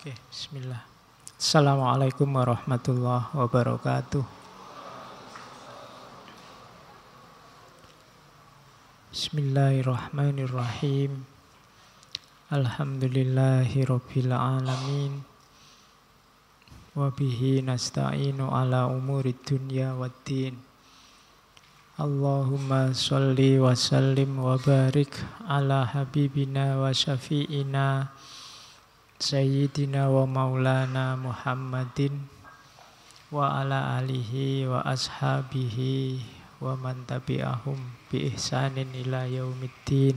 Oke, bismillah. Assalamualaikum warahmatullahi wabarakatuh. Bismillahirrahmanirrahim. Alhamdulillahi rabbil alamin. Wabihi nasta'inu ala umuri dunya waddin. Allahumma sholli wa sallim wa barik ala habibina wa syafi'ina Sayyidina wa maulana Muhammadin wa ala alihi wa ashabihi wa man tabi'ahum bi ihsanin ila yaumiddin.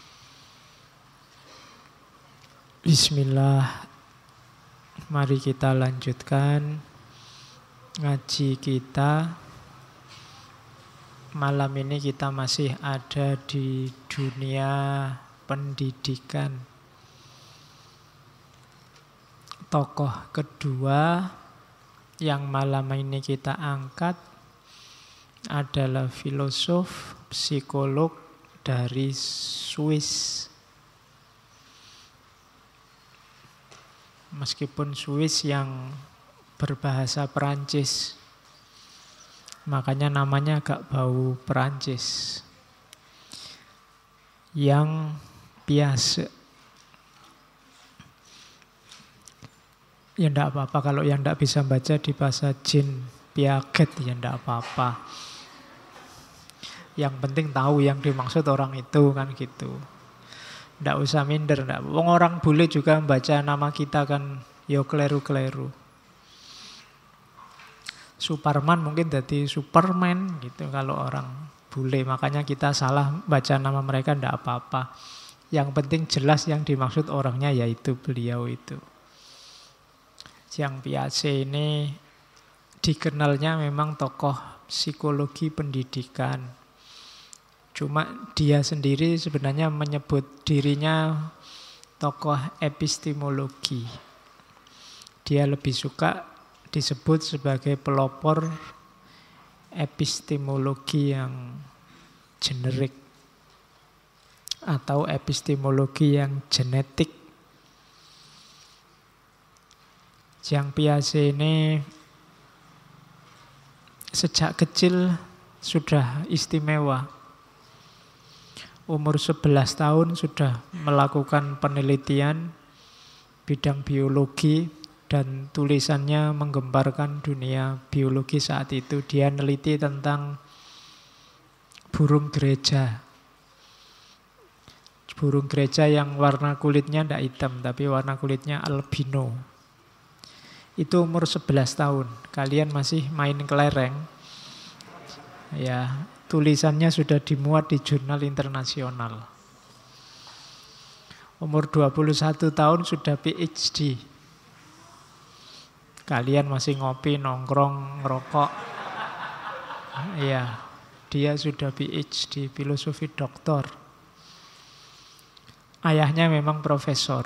Bismillah. Mari kita lanjutkan ngaji kita. Malam ini kita masih ada di dunia pendidikan. Tokoh kedua yang malam ini kita angkat adalah filosof, psikolog dari Swiss. Meskipun Swiss yang berbahasa Perancis, makanya namanya agak bau Perancis. Yang biasa. Ya enggak apa-apa kalau yang enggak bisa baca di bahasa Jean Piaget ya enggak apa-apa. Yang penting tahu yang dimaksud orang itu kan gitu. Enggak usah minder, enggak. Wong orang bule juga membaca nama kita kan yo kleru-kleru. Superman mungkin jadi Superman gitu kalau orang bule. Makanya kita salah baca nama mereka enggak apa-apa. Yang penting jelas yang dimaksud orangnya yaitu beliau itu. Jean Piaget ini dikenalnya memang tokoh psikologi pendidikan. Cuma dia sendiri sebenarnya menyebut dirinya tokoh epistemologi. Dia lebih suka disebut sebagai pelopor epistemologi yang generik atau epistemologi yang genetik. Jean Piaget ini sejak kecil sudah istimewa. Umur 11 tahun sudah melakukan penelitian bidang biologi dan tulisannya menggemparkan dunia biologi saat itu. Dia neliti tentang burung gereja. Burung gereja yang warna kulitnya tidak hitam tapi warna kulitnya albino. Itu umur 11 tahun. Kalian masih main kelereng. Ya, tulisannya sudah dimuat di jurnal internasional. Umur 21 tahun sudah PhD. Kalian masih ngopi, nongkrong, ngerokok. Ya, dia sudah PhD, filosofi doktor. Ayahnya memang profesor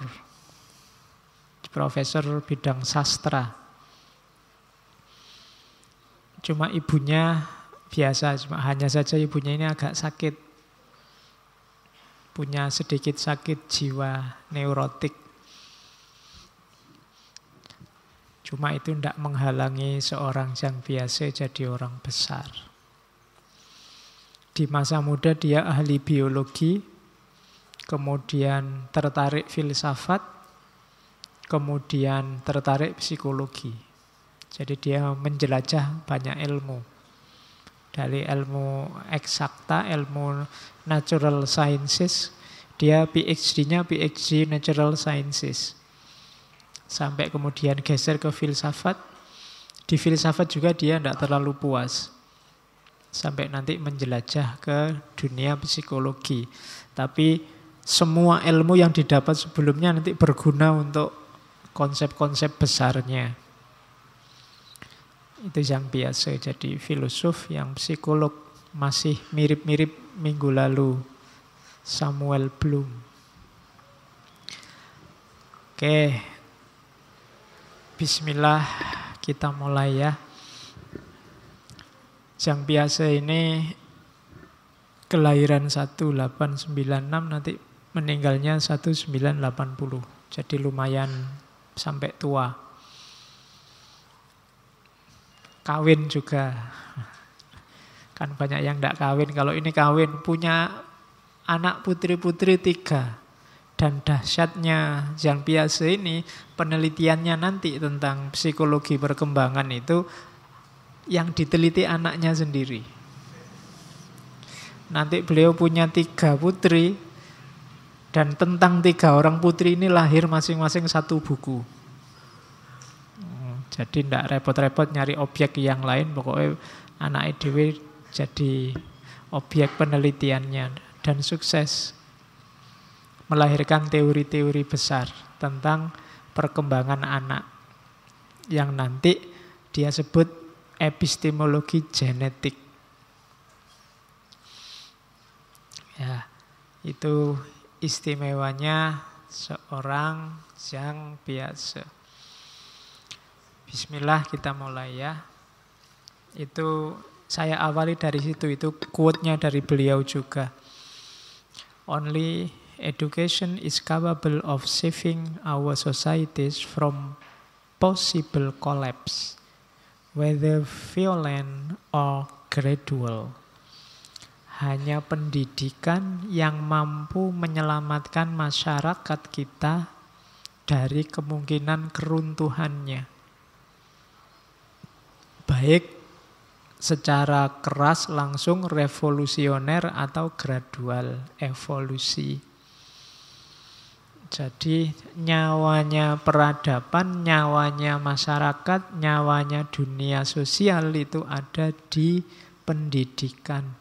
bidang sastra. Cuma ibunya biasa, hanya saja ibunya ini agak sakit. Punya sedikit sakit jiwa neurotik. Cuma itu tidak menghalangi seorang Jean Piaget jadi orang besar. Di masa muda dia ahli biologi, kemudian tertarik filsafat, kemudian tertarik psikologi. Jadi dia menjelajah banyak ilmu. Dari ilmu eksakta, ilmu natural sciences, dia PhD-nya PhD natural sciences. Sampai kemudian geser ke filsafat. Di filsafat juga dia tidak terlalu puas. Sampai nanti menjelajah ke dunia psikologi. Tapi semua ilmu yang didapat sebelumnya nanti berguna untuk konsep-konsep besarnya. Itu Jean Piaget, jadi filosof yang psikolog. Masih mirip-mirip minggu lalu Samuel Bloom. Oke, bismillah, kita mulai ya. Jean Piaget ini kelahiran 1896, nanti meninggalnya 1980. Jadi lumayan sampai tua. Kawin juga. Kan banyak yang tidak kawin. Kalau ini kawin, punya anak putri-putri 3. Dan dahsyatnya Jean Piaget ini, penelitiannya nanti tentang psikologi perkembangan itu, yang diteliti anaknya sendiri. Nanti beliau punya 3 putri, dan tentang 3 orang putri ini lahir masing-masing 1 buku. Jadi tidak repot-repot nyari objek yang lain, pokoknya anak EDW jadi objek penelitiannya. Dan sukses melahirkan teori-teori besar tentang perkembangan anak, yang nanti dia sebut epistemologi genetik. Ya, itu istimewanya seorang Jean Piaget. Bismillah, kita mulai ya. Itu saya awali dari situ, itu quote-nya dari beliau juga. Only education is capable of saving our societies from possible collapse, whether violent or gradual. Hanya pendidikan yang mampu menyelamatkan masyarakat kita dari kemungkinan keruntuhannya, baik secara keras langsung revolusioner atau gradual evolusi. Jadi nyawanya peradaban, nyawanya masyarakat, nyawanya dunia sosial itu ada di pendidikan.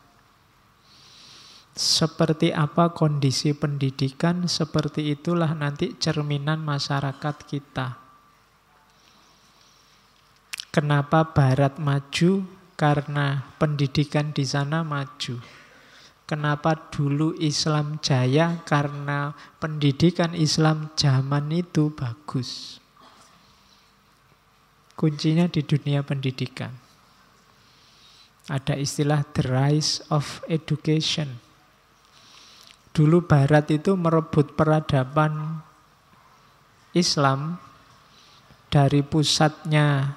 Seperti apa kondisi pendidikan, seperti itulah nanti cerminan masyarakat kita. Kenapa Barat maju? Karena pendidikan di sana maju. Kenapa dulu Islam jaya? Karena pendidikan Islam zaman itu bagus. Kuncinya di dunia pendidikan. Ada istilah the rise of education. Dulu Barat itu merebut peradaban Islam dari pusatnya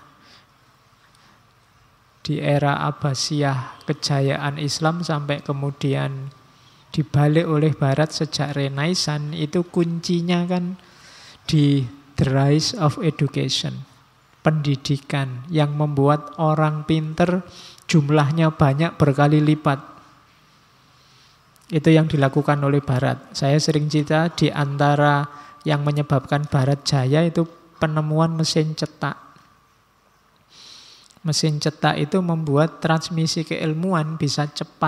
di era Abbasiyah, kejayaan Islam sampai kemudian dibalik oleh Barat sejak Renaissance. Itu kuncinya kan di the rise of education, pendidikan yang membuat orang pinter jumlahnya banyak berkali lipat. Itu yang dilakukan oleh Barat. Saya sering cerita di antara yang menyebabkan Barat jaya itu penemuan mesin cetak. Mesin cetak itu membuat transmisi keilmuan bisa cepat.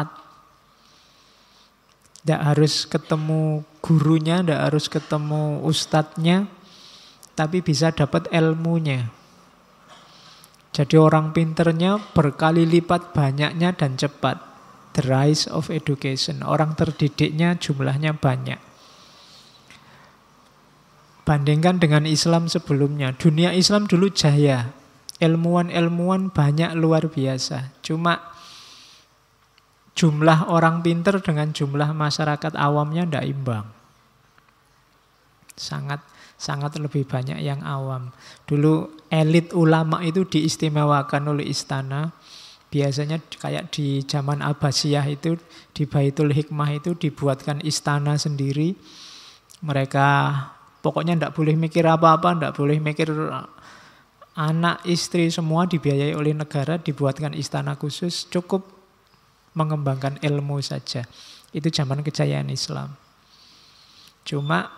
Tidak harus ketemu gurunya, tidak harus ketemu ustadznya, tapi bisa dapat ilmunya. Jadi orang pinternya berkali lipat banyaknya dan cepat. The rise of education. Orang terdidiknya jumlahnya banyak. Bandingkan dengan Islam sebelumnya. Dunia Islam dulu jaya. Ilmuwan-ilmuwan banyak luar biasa. Cuma jumlah orang pinter dengan jumlah masyarakat awamnya tidak imbang. Sangat lebih banyak yang awam. Dulu elit ulama itu diistimewakan oleh istana. Biasanya kayak di zaman Abbasiyah itu, di Baitul Hikmah itu dibuatkan istana sendiri. Mereka pokoknya tidak boleh mikir apa-apa, tidak boleh mikir anak, istri, semua dibiayai oleh negara, dibuatkan istana khusus, cukup mengembangkan ilmu saja. Itu zaman kejayaan Islam. Cuma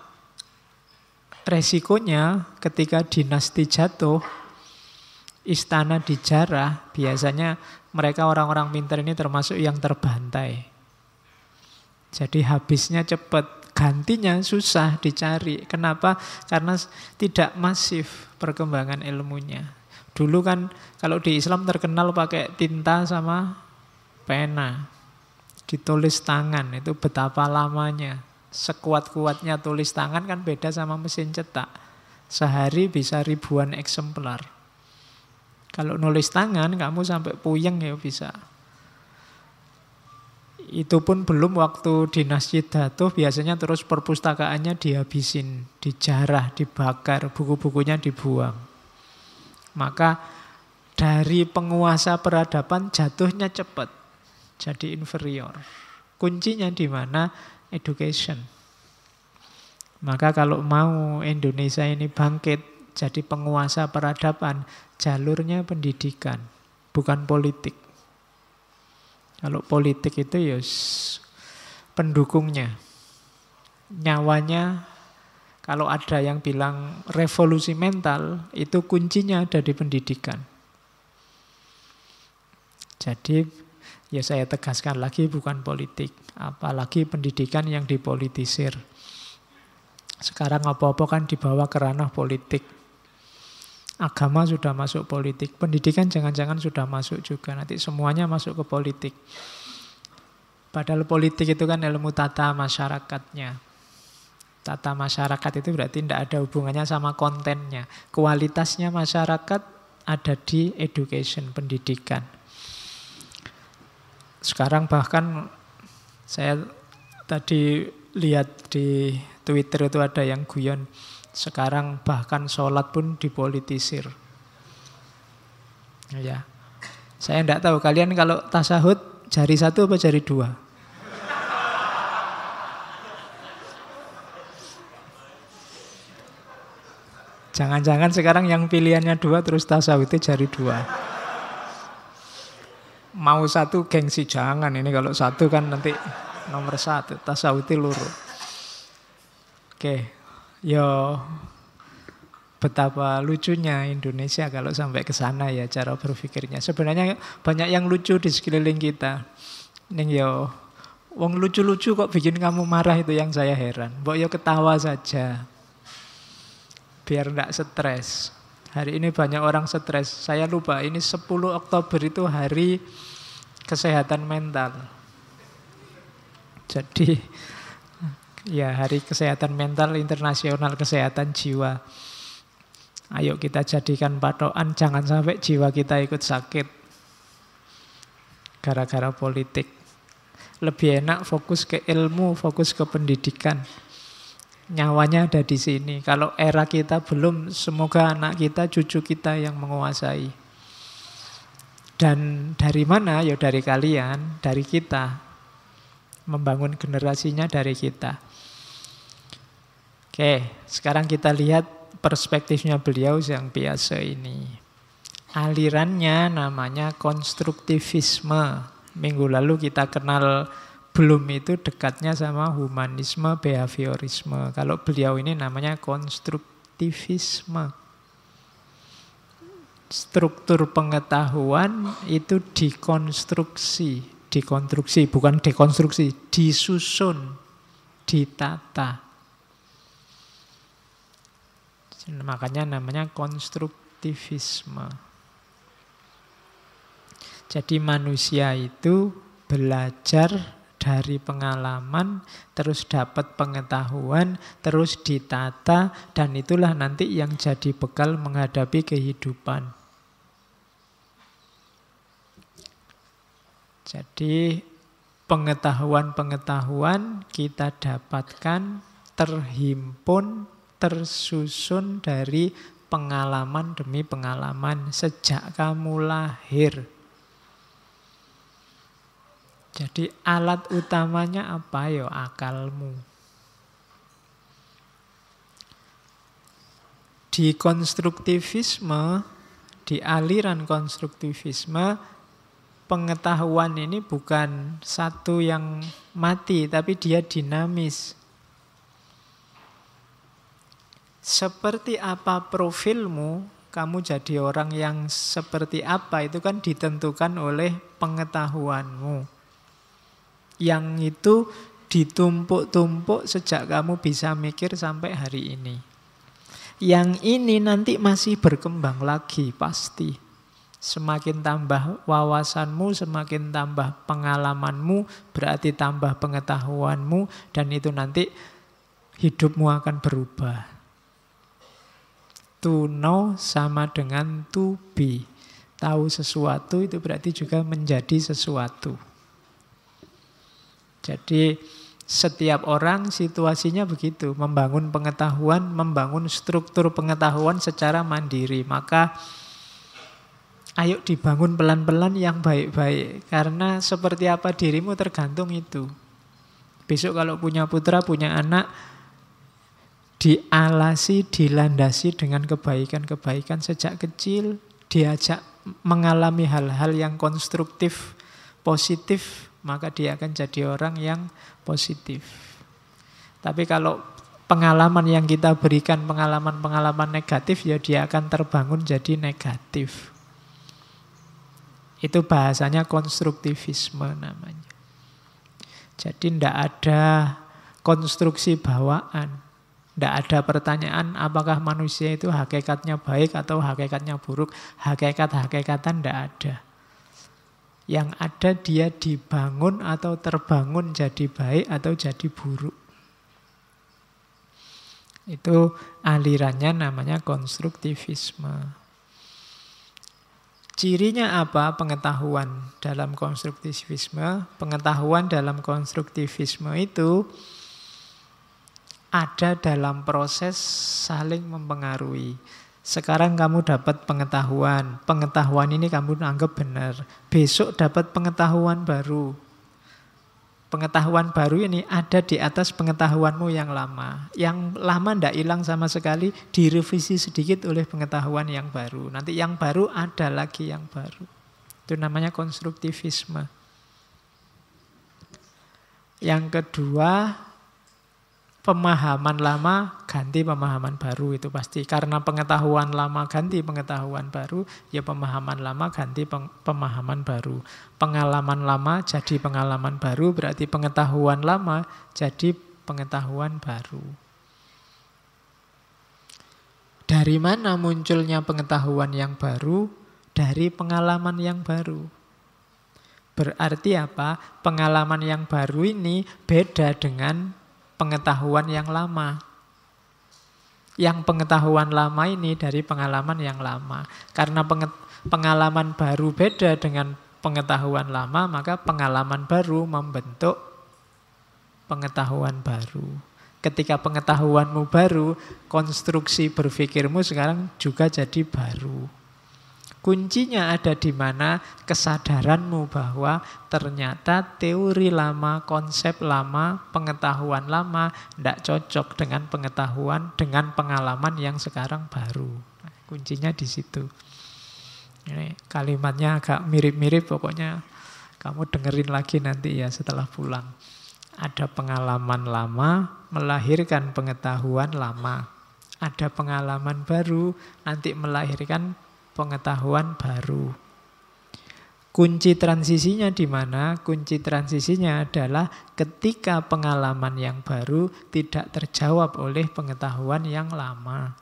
resikonya ketika dinasti jatuh, istana dijarah, biasanya mereka orang-orang pintar ini termasuk yang terbantai. Jadi habisnya cepat, gantinya susah dicari. Kenapa? Karena tidak masif perkembangan ilmunya. Dulu kan kalau di Islam terkenal pakai tinta sama pena. Ditulis tangan, itu betapa lamanya. Sekuat-kuatnya tulis tangan kan beda sama mesin cetak. Sehari bisa ribuan eksemplar. Kalau nulis tangan kamu sampai puyeng ya bisa. Itu pun belum waktu dinasti Datuh, biasanya terus perpustakaannya dihabisin, dijarah, dibakar, buku-bukunya dibuang. Maka dari penguasa peradaban jatuhnya cepat, jadi inferior. Kuncinya di mana? Education. Maka kalau mau Indonesia ini bangkit jadi penguasa peradaban, jalurnya pendidikan, bukan politik. Kalau politik itu ya pendukungnya. Nyawanya, kalau ada yang bilang revolusi mental, itu kuncinya ada di pendidikan. Jadi ya saya tegaskan lagi, bukan politik. Apalagi pendidikan yang dipolitisir. Sekarang apa-apa kan dibawa ke ranah politik. Agama sudah masuk politik. Pendidikan jangan-jangan sudah masuk juga. Nanti semuanya masuk ke politik. Padahal politik itu kan ilmu tata masyarakatnya. Tata masyarakat itu berarti tidak ada hubungannya sama kontennya. Kualitasnya masyarakat ada di education, pendidikan. Sekarang bahkan saya tadi lihat di Twitter itu ada yang guyon, sekarang bahkan sholat pun dipolitisir. Ya, saya tidak tahu kalian kalau tasahud jari satu apa jari dua? Jangan-jangan sekarang yang pilihannya dua terus tasawuf itu jari dua. Mau satu gengsi, jangan. Ini kalau satu kan nanti nomor satu. Tasawuf itu luru. Oke, yo betapa lucunya Indonesia kalau sampai ke sana ya cara berpikirnya. Sebenarnya banyak yang lucu di sekeliling kita. Ning yo wong lucu-lucu kok bikin kamu marah, itu yang saya heran. Mbok yo ketawa saja. Biar enggak stres. Hari ini banyak orang stres. Saya lupa, ini 10 Oktober itu hari kesehatan mental. Jadi ya hari kesehatan mental internasional, kesehatan jiwa. Ayo kita jadikan patokan, jangan sampai jiwa kita ikut sakit gara-gara politik. Lebih enak fokus ke ilmu, fokus ke pendidikan. Nyawanya ada di sini. Kalau era kita belum, semoga anak kita, cucu kita yang menguasai. Dan dari mana? Ya dari kalian, dari kita. Membangun generasinya dari kita. Oke, sekarang kita lihat perspektifnya beliau yang biasa ini. Alirannya namanya konstruktivisme. Minggu lalu kita kenal, belum itu dekatnya sama humanisme, behaviorisme. Kalau beliau ini namanya konstruktivisme. Struktur pengetahuan itu dikonstruksi, bukan dekonstruksi, disusun, ditata. Makanya namanya konstruktivisme. Jadi manusia itu belajar dari pengalaman, terus dapat pengetahuan, terus ditata, dan itulah nanti yang jadi bekal menghadapi kehidupan. Jadi pengetahuan-pengetahuan kita dapatkan, terhimpun, tersusun dari pengalaman demi pengalaman sejak kamu lahir. Jadi alat utamanya apa? Ya akalmu. Di konstruktivisme, di aliran konstruktivisme, pengetahuan ini bukan satu yang mati, tapi dia dinamis. Seperti apa profilmu, kamu jadi orang yang seperti apa, itu kan ditentukan oleh pengetahuanmu. Yang itu ditumpuk-tumpuk sejak kamu bisa mikir sampai hari ini. Yang ini nanti masih berkembang lagi pasti. Semakin tambah wawasanmu, semakin tambah pengalamanmu, berarti tambah pengetahuanmu, dan itu nanti hidupmu akan berubah. To know sama dengan to be. Tahu sesuatu itu berarti juga menjadi sesuatu. Jadi setiap orang situasinya begitu, membangun pengetahuan, membangun struktur pengetahuan secara mandiri. Maka ayo dibangun pelan-pelan yang baik-baik. Karena seperti apa dirimu tergantung itu. Besok kalau punya putra, punya anak, dialasi, dilandasi dengan kebaikan-kebaikan sejak kecil, diajak mengalami hal-hal yang konstruktif, positif, maka dia akan jadi orang yang positif. Tapi kalau pengalaman yang kita berikan, pengalaman-pengalaman negatif, ya dia akan terbangun jadi negatif. Itu bahasanya konstruktivisme namanya. Jadi tidak ada konstruksi bawaan. Tidak ada pertanyaan apakah manusia itu hakikatnya baik atau hakikatnya buruk. Hakikat-hakikatan tidak ada. Yang ada dia dibangun atau terbangun jadi baik atau jadi buruk. Itu alirannya namanya konstruktivisme. Cirinya apa pengetahuan dalam konstruktivisme? Pengetahuan dalam konstruktivisme itu ada dalam proses saling mempengaruhi. Sekarang kamu dapat pengetahuan. Pengetahuan ini kamu anggap benar. Besok dapat pengetahuan baru. Pengetahuan baru ini ada di atas pengetahuanmu yang lama. Yang lama tidak hilang sama sekali, direvisi sedikit oleh pengetahuan yang baru. Nanti yang baru ada lagi yang baru. Itu namanya konstruktivisme. Yang kedua, pemahaman lama ganti pemahaman baru, itu pasti. Karena pengetahuan lama ganti pengetahuan baru, ya pemahaman lama ganti pemahaman baru. Pengalaman lama jadi pengalaman baru, berarti pengetahuan lama jadi pengetahuan baru. Dari mana munculnya pengetahuan yang baru? Dari pengalaman yang baru. Berarti apa? Pengalaman yang baru ini beda dengan pengetahuan yang lama. Yang pengetahuan lama ini dari pengalaman yang lama. Karena pengalaman baru beda dengan pengetahuan lama, maka pengalaman baru membentuk pengetahuan baru. Ketika pengetahuanmu baru, konstruksi berpikirmu sekarang juga jadi baru. Kuncinya ada di mana? Kesadaranmu bahwa ternyata teori lama, konsep lama, pengetahuan lama tidak cocok dengan pengetahuan, dengan pengalaman yang sekarang baru. Nah, kuncinya di situ. Ini kalimatnya agak mirip-mirip, pokoknya kamu dengerin lagi nanti ya setelah pulang. Ada pengalaman lama melahirkan pengetahuan lama. Ada pengalaman baru nanti melahirkan pengetahuan baru. Kunci transisinya di mana? Kunci transisinya adalah ketika pengalaman yang baru tidak terjawab oleh pengetahuan yang lama.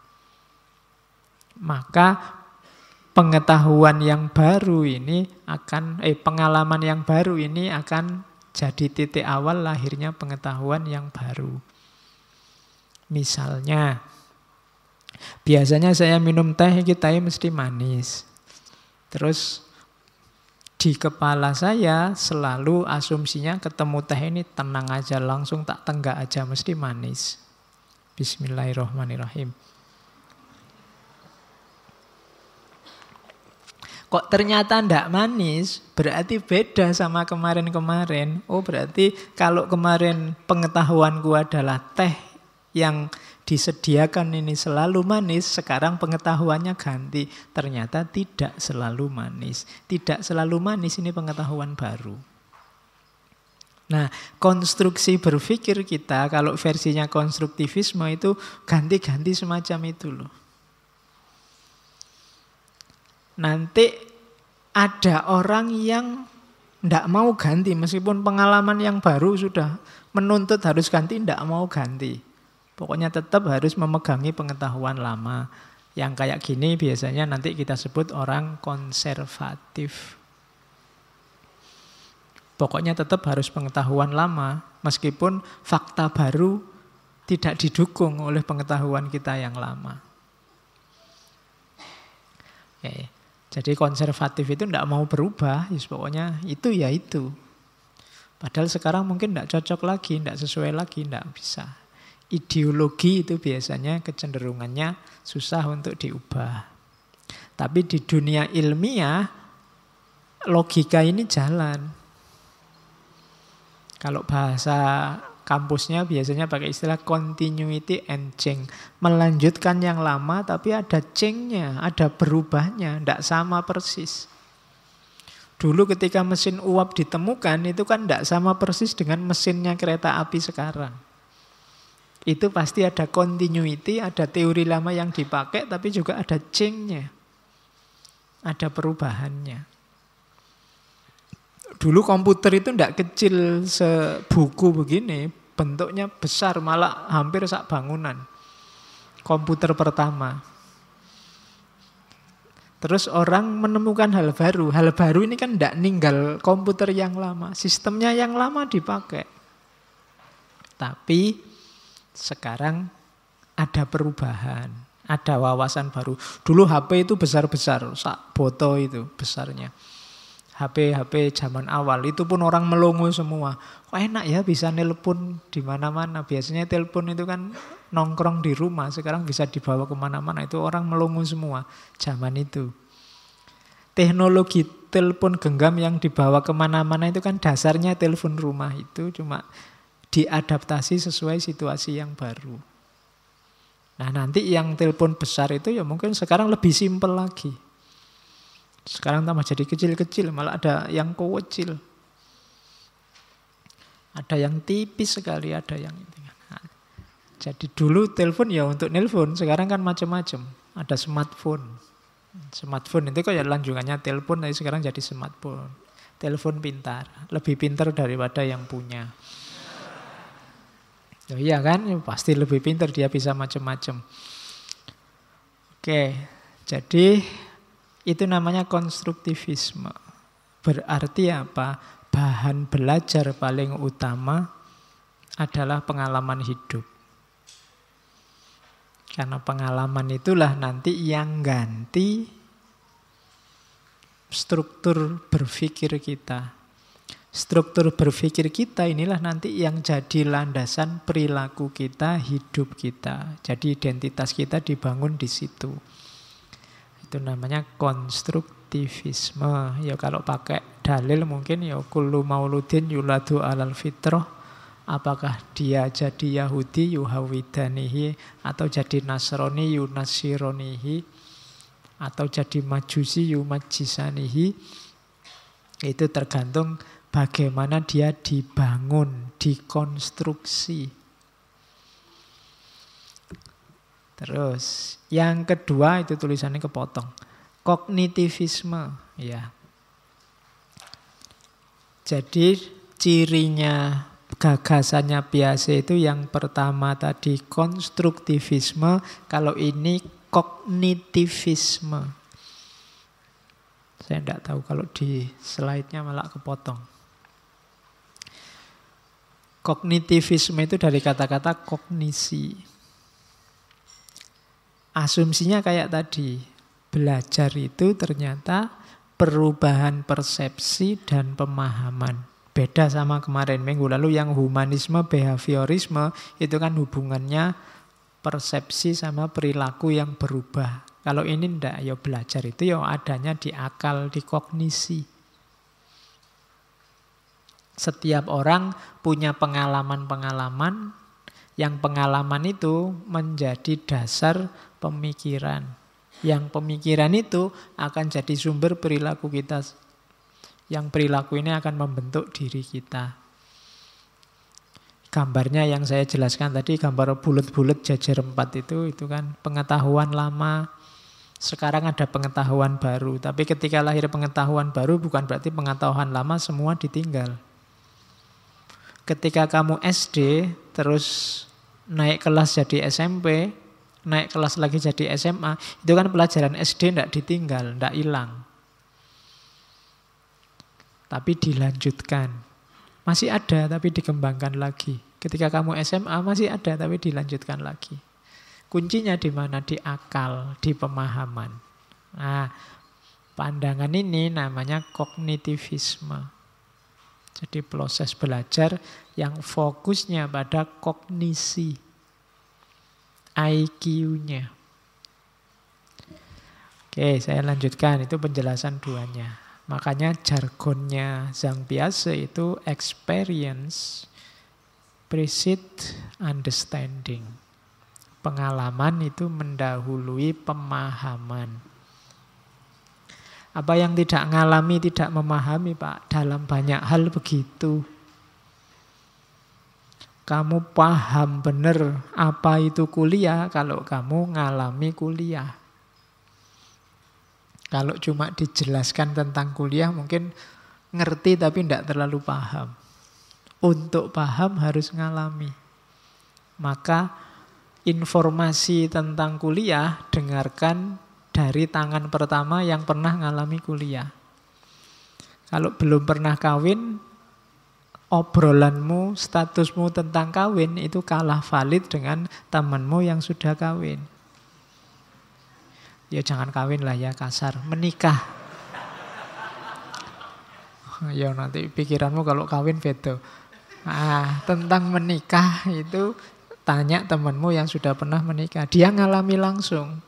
Maka pengetahuan yang baru ini pengalaman yang baru ini akan jadi titik awal lahirnya pengetahuan yang baru. Misalnya, biasanya saya minum teh, teh mesti manis. Terus di kepala saya selalu asumsinya ketemu teh ini tenang aja, langsung tak tenggak aja, mesti manis. Bismillahirrahmanirrahim. Kok ternyata ndak manis, berarti beda sama kemarin-kemarin. Oh, berarti kalau kemarin pengetahuanku adalah teh yang disediakan ini selalu manis, sekarang pengetahuannya ganti. Ternyata tidak selalu manis. Tidak selalu manis, ini pengetahuan baru. Nah, konstruksi berpikir kita, kalau versinya konstruktivisme itu ganti-ganti semacam itu loh. Nanti ada orang yang tidak mau ganti, meskipun pengalaman yang baru sudah menuntut harus ganti, tidak mau ganti. Pokoknya tetap harus memegangi pengetahuan lama. Yang kayak gini biasanya nanti kita sebut orang konservatif. Pokoknya tetap harus pengetahuan lama, meskipun fakta baru tidak didukung oleh pengetahuan kita yang lama. Oke. Jadi konservatif itu tidak mau berubah, pokoknya itu ya itu. Padahal sekarang mungkin tidak cocok lagi, tidak sesuai lagi, tidak bisa. Ideologi itu biasanya kecenderungannya susah untuk diubah. Tapi di dunia ilmiah, logika ini jalan. Kalau bahasa kampusnya biasanya pakai istilah continuity and change. Melanjutkan yang lama tapi ada change-nya, ada berubahnya, tidak sama persis. Dulu ketika mesin uap ditemukan itu kan tidak sama persis dengan mesinnya kereta api sekarang. Itu pasti ada continuity, ada teori lama yang dipakai tapi juga ada change-nya. Ada perubahannya. Dulu komputer itu tidak kecil sebuku begini, bentuknya besar malah hampir sak bangunan. Komputer pertama. Terus orang menemukan hal baru. Hal baru ini kan tidak ninggal komputer yang lama. Sistemnya yang lama dipakai. Tapi sekarang ada perubahan. Ada wawasan baru. Dulu HP itu besar-besar. Sak boto itu besarnya. HP zaman awal. Itu pun orang melongo semua. Kok enak ya bisa nelpon di mana-mana. Biasanya telepon itu kan nongkrong di rumah, sekarang bisa dibawa kemana-mana. Itu orang melongo semua zaman itu. Teknologi telepon genggam yang dibawa kemana-mana itu kan dasarnya telepon rumah itu, cuma diadaptasi sesuai situasi yang baru. Nah nanti yang telepon besar itu ya mungkin sekarang lebih simpel lagi. Sekarang tambah jadi kecil-kecil, malah ada yang kecil. Ada yang tipis sekali, ada yang ini. Jadi dulu telepon ya untuk nelpon, sekarang kan macam-macam. Ada smartphone. Smartphone itu kayak lanjutannya telepon, tapi sekarang jadi smartphone. Telepon pintar, lebih pintar daripada yang punya. Oh iya kan, pasti lebih pintar, dia bisa macam-macam. Oke, jadi itu namanya konstruktivisme. Berarti apa? Bahan belajar paling utama adalah pengalaman hidup. Karena pengalaman itulah nanti yang ganti struktur berpikir kita. Struktur berpikir kita inilah nanti yang jadi landasan perilaku kita, hidup kita. Jadi identitas kita dibangun di situ. Itu namanya konstruktivisme. Ya kalau pakai dalil mungkin ya kullu mauludin yuladu alal fitrah. Apakah dia jadi Yahudi yuhawidanihi, atau jadi Nasrani yunasironihi, atau jadi Majusi yumajisanihi. Itu tergantung bagaimana dia dibangun, dikonstruksi. Terus yang kedua itu tulisannya kepotong. Kognitivisme, ya. Jadi cirinya gagasannya Piaget itu yang pertama tadi konstruktivisme, kalau ini kognitivisme. Saya tidak tahu kalau di slide-nya malah kepotong. Kognitivisme itu dari kata-kata kognisi. Asumsinya kayak tadi, belajar itu ternyata perubahan persepsi dan pemahaman. Beda sama kemarin minggu lalu yang humanisme, behaviorisme itu kan hubungannya persepsi sama perilaku yang berubah. Kalau ini ndak, ya belajar itu ya adanya di akal, di kognisi. Setiap orang punya pengalaman-pengalaman, yang pengalaman itu menjadi dasar pemikiran. Yang pemikiran itu akan jadi sumber perilaku kita. Yang perilaku ini akan membentuk diri kita. Gambarnya yang saya jelaskan tadi, gambar bulat-bulat jajar 4 itu kan pengetahuan lama. Sekarang ada pengetahuan baru. Tapi ketika lahir pengetahuan baru bukan berarti pengetahuan lama semua ditinggal. Ketika kamu SD, terus naik kelas jadi SMP, naik kelas lagi jadi SMA, itu kan pelajaran SD tidak ditinggal, tidak hilang. Tapi dilanjutkan. Masih ada tapi dikembangkan lagi. Ketika kamu SMA masih ada tapi dilanjutkan lagi. Kuncinya di mana? Di akal, di pemahaman. Nah, pandangan ini namanya kognitivisme. Jadi proses belajar yang fokusnya pada kognisi, IQ-nya. Oke, saya lanjutkan. Itu penjelasan duanya. Makanya jargonnya Zhang Piaze itu experience precedes understanding. Pengalaman itu mendahului pemahaman. Apa yang tidak ngalami, tidak memahami, Pak. Dalam banyak hal begitu. Kamu paham benar apa itu kuliah kalau kamu ngalami kuliah. Kalau cuma dijelaskan tentang kuliah mungkin ngerti tapi tidak terlalu paham. Untuk paham harus ngalami. Maka informasi tentang kuliah dengarkan dari tangan pertama yang pernah ngalami kuliah. Kalau belum pernah kawin, obrolanmu, statusmu tentang kawin itu kalah valid dengan temanmu yang sudah kawin. Ya jangan kawin lah ya, kasar, menikah. Ya nanti pikiranmu kalau kawin beda. Tentang menikah itu tanya temanmu yang sudah pernah menikah. Dia ngalami langsung.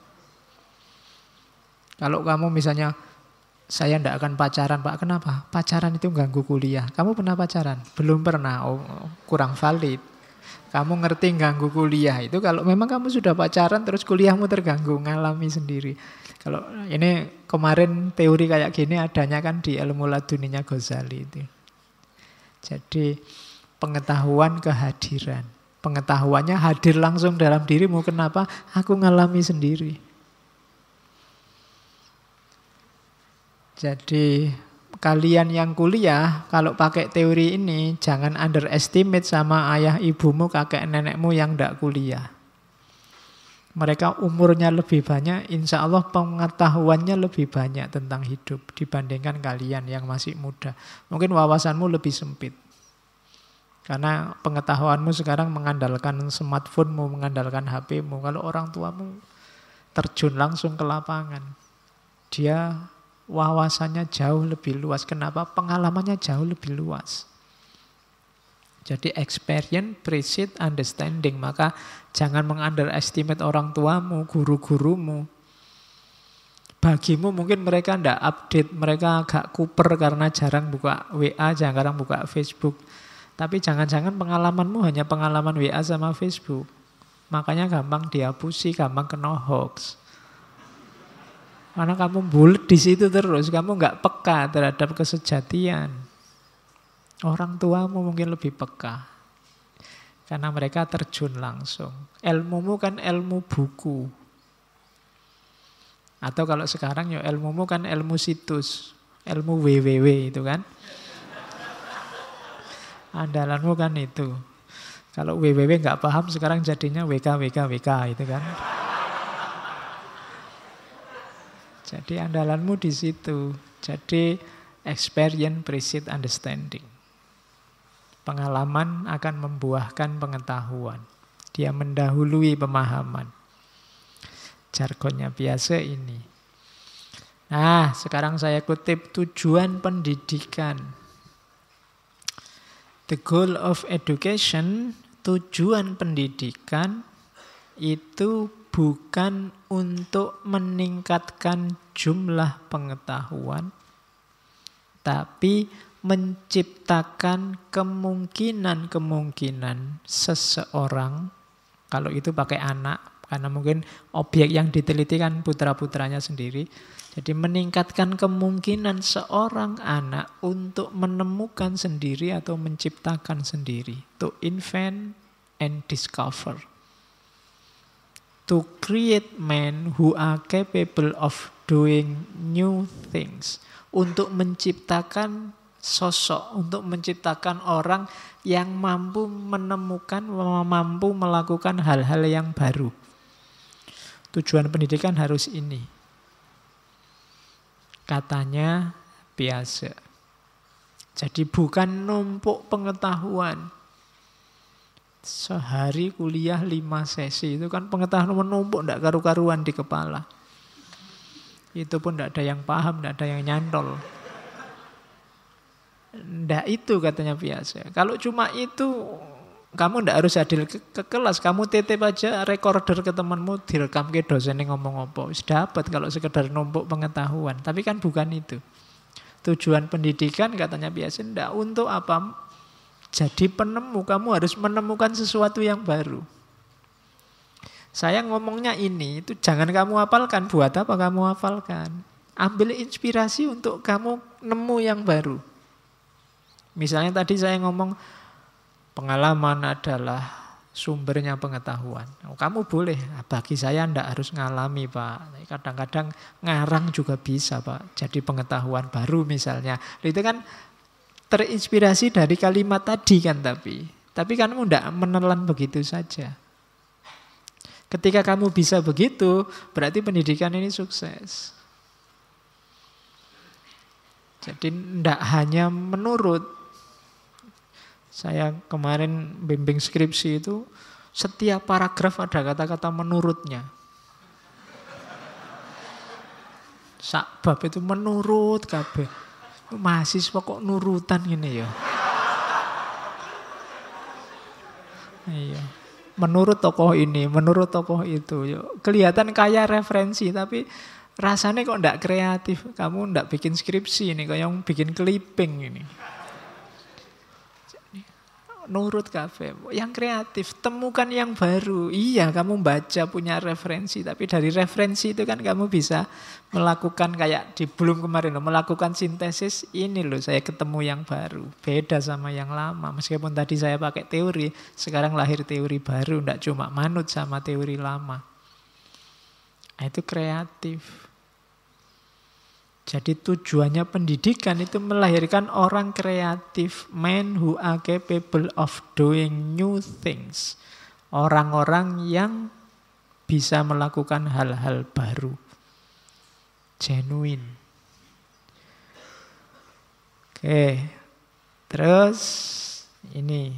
Kalau kamu misalnya, saya tidak akan pacaran, Pak. Kenapa? Pacaran itu ganggu kuliah. Kamu pernah pacaran? Belum pernah. Oh, kurang valid. Kamu ngerti ganggu kuliah itu kalau memang kamu sudah pacaran terus kuliahmu terganggu, ngalami sendiri. Kalau ini kemarin teori kayak gini adanya kan di ilmu laduninya Ghazali itu. Jadi pengetahuan kehadiran. Pengetahuannya hadir langsung dalam dirimu. Kenapa? Aku ngalami sendiri. Jadi kalian yang kuliah, kalau pakai teori ini, jangan underestimate sama ayah ibumu, kakek nenekmu yang tidak kuliah. Mereka umurnya lebih banyak, insya Allah pengetahuannya lebih banyak tentang hidup dibandingkan kalian yang masih muda. Mungkin wawasanmu lebih sempit. Karena pengetahuanmu sekarang mengandalkan smartphone-mu, mengandalkan HP-mu. Kalau orang tuamu terjun langsung ke lapangan, dia wawasannya jauh lebih luas. Kenapa? Pengalamannya jauh lebih luas. Jadi experience precedes understanding. Maka jangan mengunderestimate orang tuamu, guru-gurumu. Bagimu mungkin mereka tidak update, mereka agak kuper karena jarang buka WA, jarang buka Facebook. Tapi jangan-jangan pengalamanmu hanya pengalaman WA sama Facebook. Makanya gampang dihapusi, gampang kena hoax. Karena kamu bulet di situ terus, kamu nggak peka terhadap kesejatian. Orang tuamu mungkin lebih peka, karena mereka terjun langsung. Ilmumu kan ilmu buku, atau kalau sekarang ya ilmumu kan ilmu situs, ilmu www itu kan. Andalanmu kan itu. Kalau www nggak paham sekarang jadinya wk itu kan. Jadi andalanmu di situ. Jadi experience precedes understanding. Pengalaman akan membuahkan pengetahuan. Dia mendahului pemahaman. Jargonnya biasa ini. Nah, sekarang saya kutip tujuan pendidikan. The goal of education, tujuan pendidikan itu bukan untuk meningkatkan jumlah pengetahuan, tapi menciptakan kemungkinan-kemungkinan seseorang, kalau itu pakai anak, karena mungkin objek yang diteliti kan putra-putranya sendiri. Jadi meningkatkan kemungkinan seorang anak untuk menemukan sendiri atau menciptakan sendiri. To invent and discover. To create men who are capable of doing new things. Untuk menciptakan sosok, untuk menciptakan orang yang mampu menemukan, mampu melakukan hal-hal yang baru. Tujuan pendidikan harus ini. Katanya Piaze. Jadi bukan numpuk pengetahuan. Sehari kuliah 5 sesi itu kan pengetahuan menumpuk, tidak karu-karuan di kepala. Itu pun tidak ada yang paham, tidak ada yang nyantol. Ndak itu katanya biasa. Kalau cuma itu, kamu ndak harus hadir ke kelas. Kamu titip aja recorder ke temanmu, direkam ke dosennya ngomong apa. Wis dapat kalau sekedar numpuk pengetahuan. Tapi kan bukan itu. Tujuan pendidikan katanya biasa ndak untuk apa? Jadi penemu, kamu harus menemukan sesuatu yang baru. Saya ngomongnya ini, itu jangan kamu hafalkan. Buat apa kamu hafalkan? Ambil inspirasi untuk kamu nemu yang baru. Misalnya tadi saya ngomong, pengalaman adalah sumbernya pengetahuan. Kamu boleh, bagi saya ndak harus ngalami Pak. Kadang-kadang ngarang juga bisa Pak. Jadi pengetahuan baru misalnya. Itu kan terinspirasi dari kalimat tadi kan tapi kamu ndak menelan begitu saja. Ketika kamu bisa begitu, berarti pendidikan ini sukses. Jadi ndak hanya menurut. Saya kemarin bimbing skripsi itu, setiap paragraf ada kata-kata menurutnya. Sak bab itu menurut kabeh. Mahasiswa kok nurutan gini ya. Iya. Menurut tokoh ini, menurut tokoh itu. Yuk, kelihatan kaya referensi, tapi rasanya kok ndak kreatif. Kamu ndak bikin skripsi ini, kayak yang bikin clipping ini. Nurut kafe, yang kreatif, temukan yang baru. Iya, kamu baca punya referensi, tapi dari referensi itu kan kamu bisa melakukan kayak di Bloom kemarin, melakukan sintesis. Ini loh, saya ketemu yang baru, beda sama yang lama. Meskipun tadi saya pakai teori, sekarang lahir teori baru, tidak cuma manut sama teori lama. Nah, itu kreatif. Jadi tujuannya pendidikan itu melahirkan orang kreatif, men who are capable of doing new things. Orang-orang yang bisa melakukan hal-hal baru. Genuine. Oke. Terus ini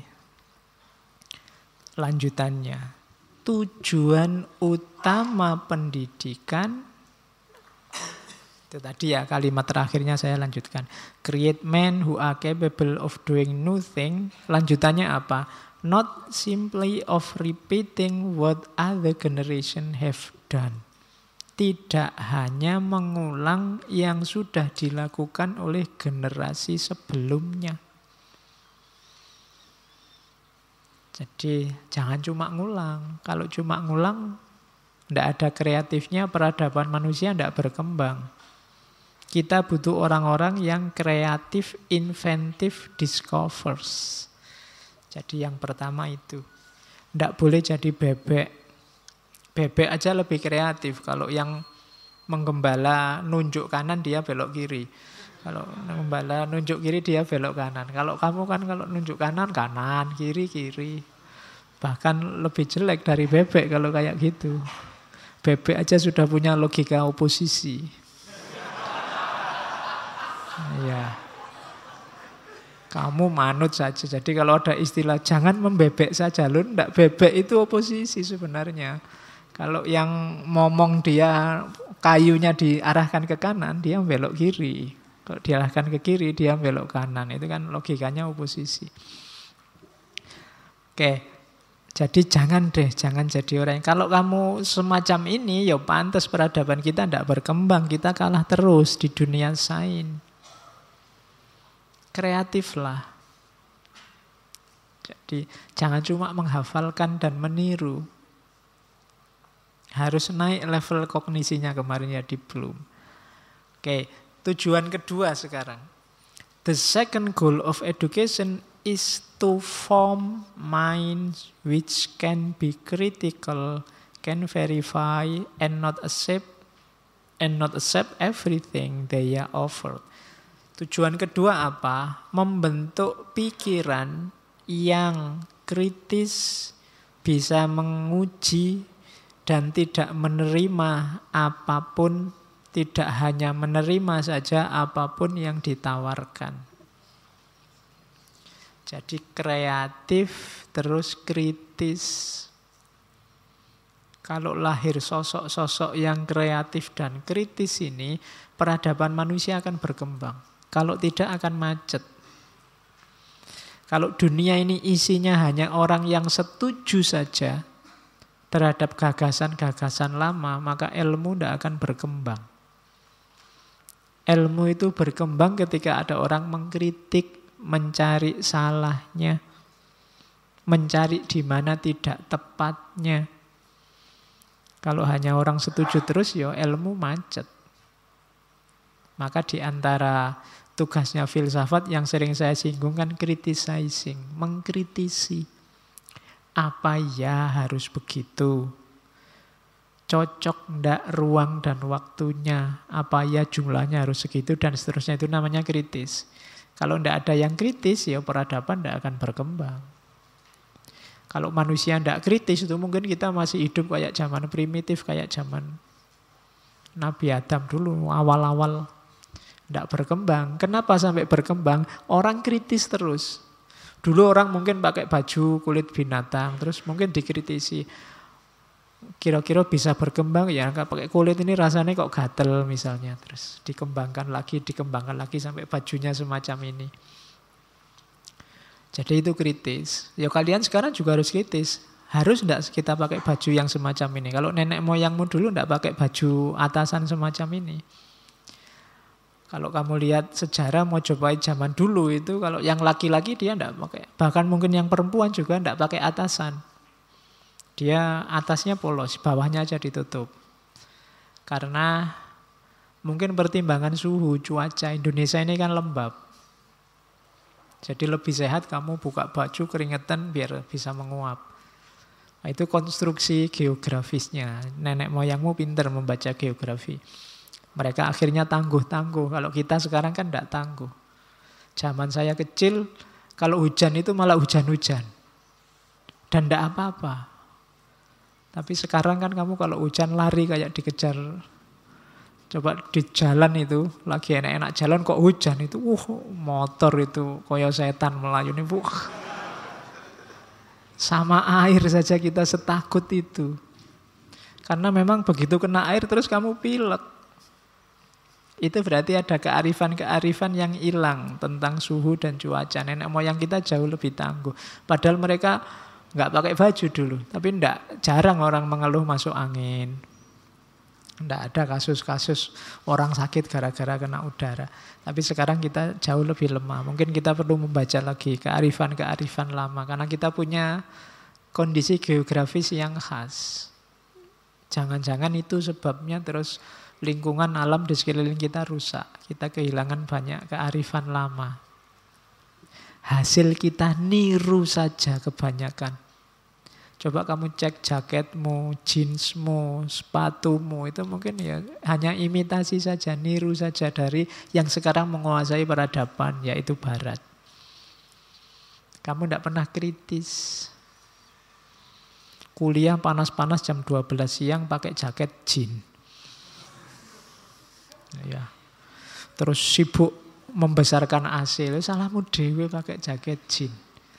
lanjutannya. Tujuan utama pendidikan itu tadi ya kalimat terakhirnya saya lanjutkan. Create men who are capable of doing new thing. Lanjutannya apa? Not simply of repeating what other generation have done. Tidak hanya mengulang yang sudah dilakukan oleh generasi sebelumnya. Jadi jangan cuma ngulang. Kalau cuma ngulang, tidak ada kreatifnya, peradaban manusia tidak berkembang. Kita butuh orang-orang yang kreatif, inventif, discovers. Jadi yang pertama itu. Tidak boleh jadi bebek. Bebek aja lebih kreatif. Kalau yang menggembala nunjuk kanan, dia belok kiri. Kalau menggembala nunjuk kiri, dia belok kanan. Kalau kamu kan kalau nunjuk kanan, kanan, kiri, kiri. Bahkan lebih jelek dari bebek kalau kayak gitu. Bebek aja sudah punya logika oposisi. Ya, kamu manut saja. Jadi kalau ada istilah jangan membebek saja, lu ndak bebek itu oposisi sebenarnya. Kalau yang ngomong dia kayunya diarahkan ke kanan, dia belok kiri. Kalau diarahkan ke kiri, dia belok kanan. Itu kan logikanya oposisi. Oke, jadi jangan jadi orang. Kalau kamu semacam ini, ya pantas peradaban kita ndak berkembang. Kita kalah terus di dunia sains. Kreatiflah. Jadi jangan cuma menghafalkan dan meniru. Harus naik level kognisinya kemarin ya di Bloom. Oke, tujuan kedua sekarang. The second goal of education is to form minds which can be critical, can verify and not accept everything they are offered. Tujuan kedua apa? Membentuk pikiran yang kritis, bisa menguji dan tidak menerima apapun, tidak hanya menerima saja apapun yang ditawarkan. Jadi kreatif terus kritis. Kalau lahir sosok-sosok yang kreatif dan kritis ini, peradaban manusia akan berkembang. Kalau tidak akan macet. Kalau dunia ini isinya hanya orang yang setuju saja terhadap gagasan-gagasan lama, maka ilmu tidak akan berkembang. Ilmu itu berkembang ketika ada orang mengkritik, mencari salahnya, mencari di mana tidak tepatnya. Kalau hanya orang setuju terus, ya ilmu macet. Maka di antara tugasnya filsafat yang sering saya singgung kan criticizing, mengkritisi. Apa ya harus begitu? Cocok ndak ruang dan waktunya? Apa ya jumlahnya harus segitu dan seterusnya, itu namanya kritis. Kalau ndak ada yang kritis, ya peradaban ndak akan berkembang. Kalau manusia ndak kritis, itu mungkin kita masih hidup kayak zaman primitif, kayak zaman Nabi Adam dulu, awal-awal. Tidak berkembang. Kenapa sampai berkembang? Orang kritis terus. Dulu orang mungkin pakai baju kulit binatang, terus mungkin dikritisi. Kira-kira bisa berkembang ya, nggak pakai kulit ini rasanya kok gatel misalnya. Terus dikembangkan lagi sampai bajunya semacam ini. Jadi itu kritis. Ya kalian sekarang juga harus kritis. Harus enggak kita pakai baju yang semacam ini? Kalau nenek moyangmu dulu enggak pakai baju atasan semacam ini. Kalau kamu lihat sejarah Mojopahit zaman dulu itu, kalau yang laki-laki dia enggak pakai. Bahkan mungkin yang perempuan juga enggak pakai atasan. Dia atasnya polos, bawahnya aja ditutup. Karena mungkin pertimbangan suhu, cuaca. Indonesia ini kan lembab. Jadi lebih sehat kamu buka baju keringetan biar bisa menguap. Nah, itu konstruksi geografisnya. Nenek moyangmu pintar membaca geografi. Mereka akhirnya tangguh-tangguh. Kalau kita sekarang kan tidak tangguh. Zaman saya kecil, kalau hujan itu malah hujan-hujan. Dan tidak apa-apa. Tapi sekarang kan kamu kalau hujan lari kayak dikejar. Coba di jalan itu, lagi enak-enak jalan kok hujan itu. Motor itu, koyo setan melayu nih. Sama air saja kita setakut itu. Karena memang begitu kena air terus kamu pilek. Itu berarti ada kearifan-kearifan yang hilang tentang suhu dan cuaca. Nenek moyang kita jauh lebih tangguh. Padahal mereka nggak pakai baju dulu. Tapi jarang orang mengeluh masuk angin. Nggak ada kasus-kasus orang sakit gara-gara kena udara. Tapi sekarang kita jauh lebih lemah. Mungkin kita perlu membaca lagi kearifan-kearifan lama. Karena kita punya kondisi geografis yang khas. Jangan-jangan itu sebabnya terus lingkungan alam di sekeliling kita rusak. Kita kehilangan banyak kearifan lama. Hasil kita niru saja kebanyakan. Coba kamu cek jaketmu, jeansmu, sepatumu, itu mungkin ya hanya imitasi saja, niru saja dari yang sekarang menguasai peradaban, yaitu Barat. Kamu tidak pernah kritis. Kuliah panas-panas jam 12 siang pakai jaket jeans. Ya. Terus sibuk membesarkan AC, salahmu dewe pakai jaket jeans.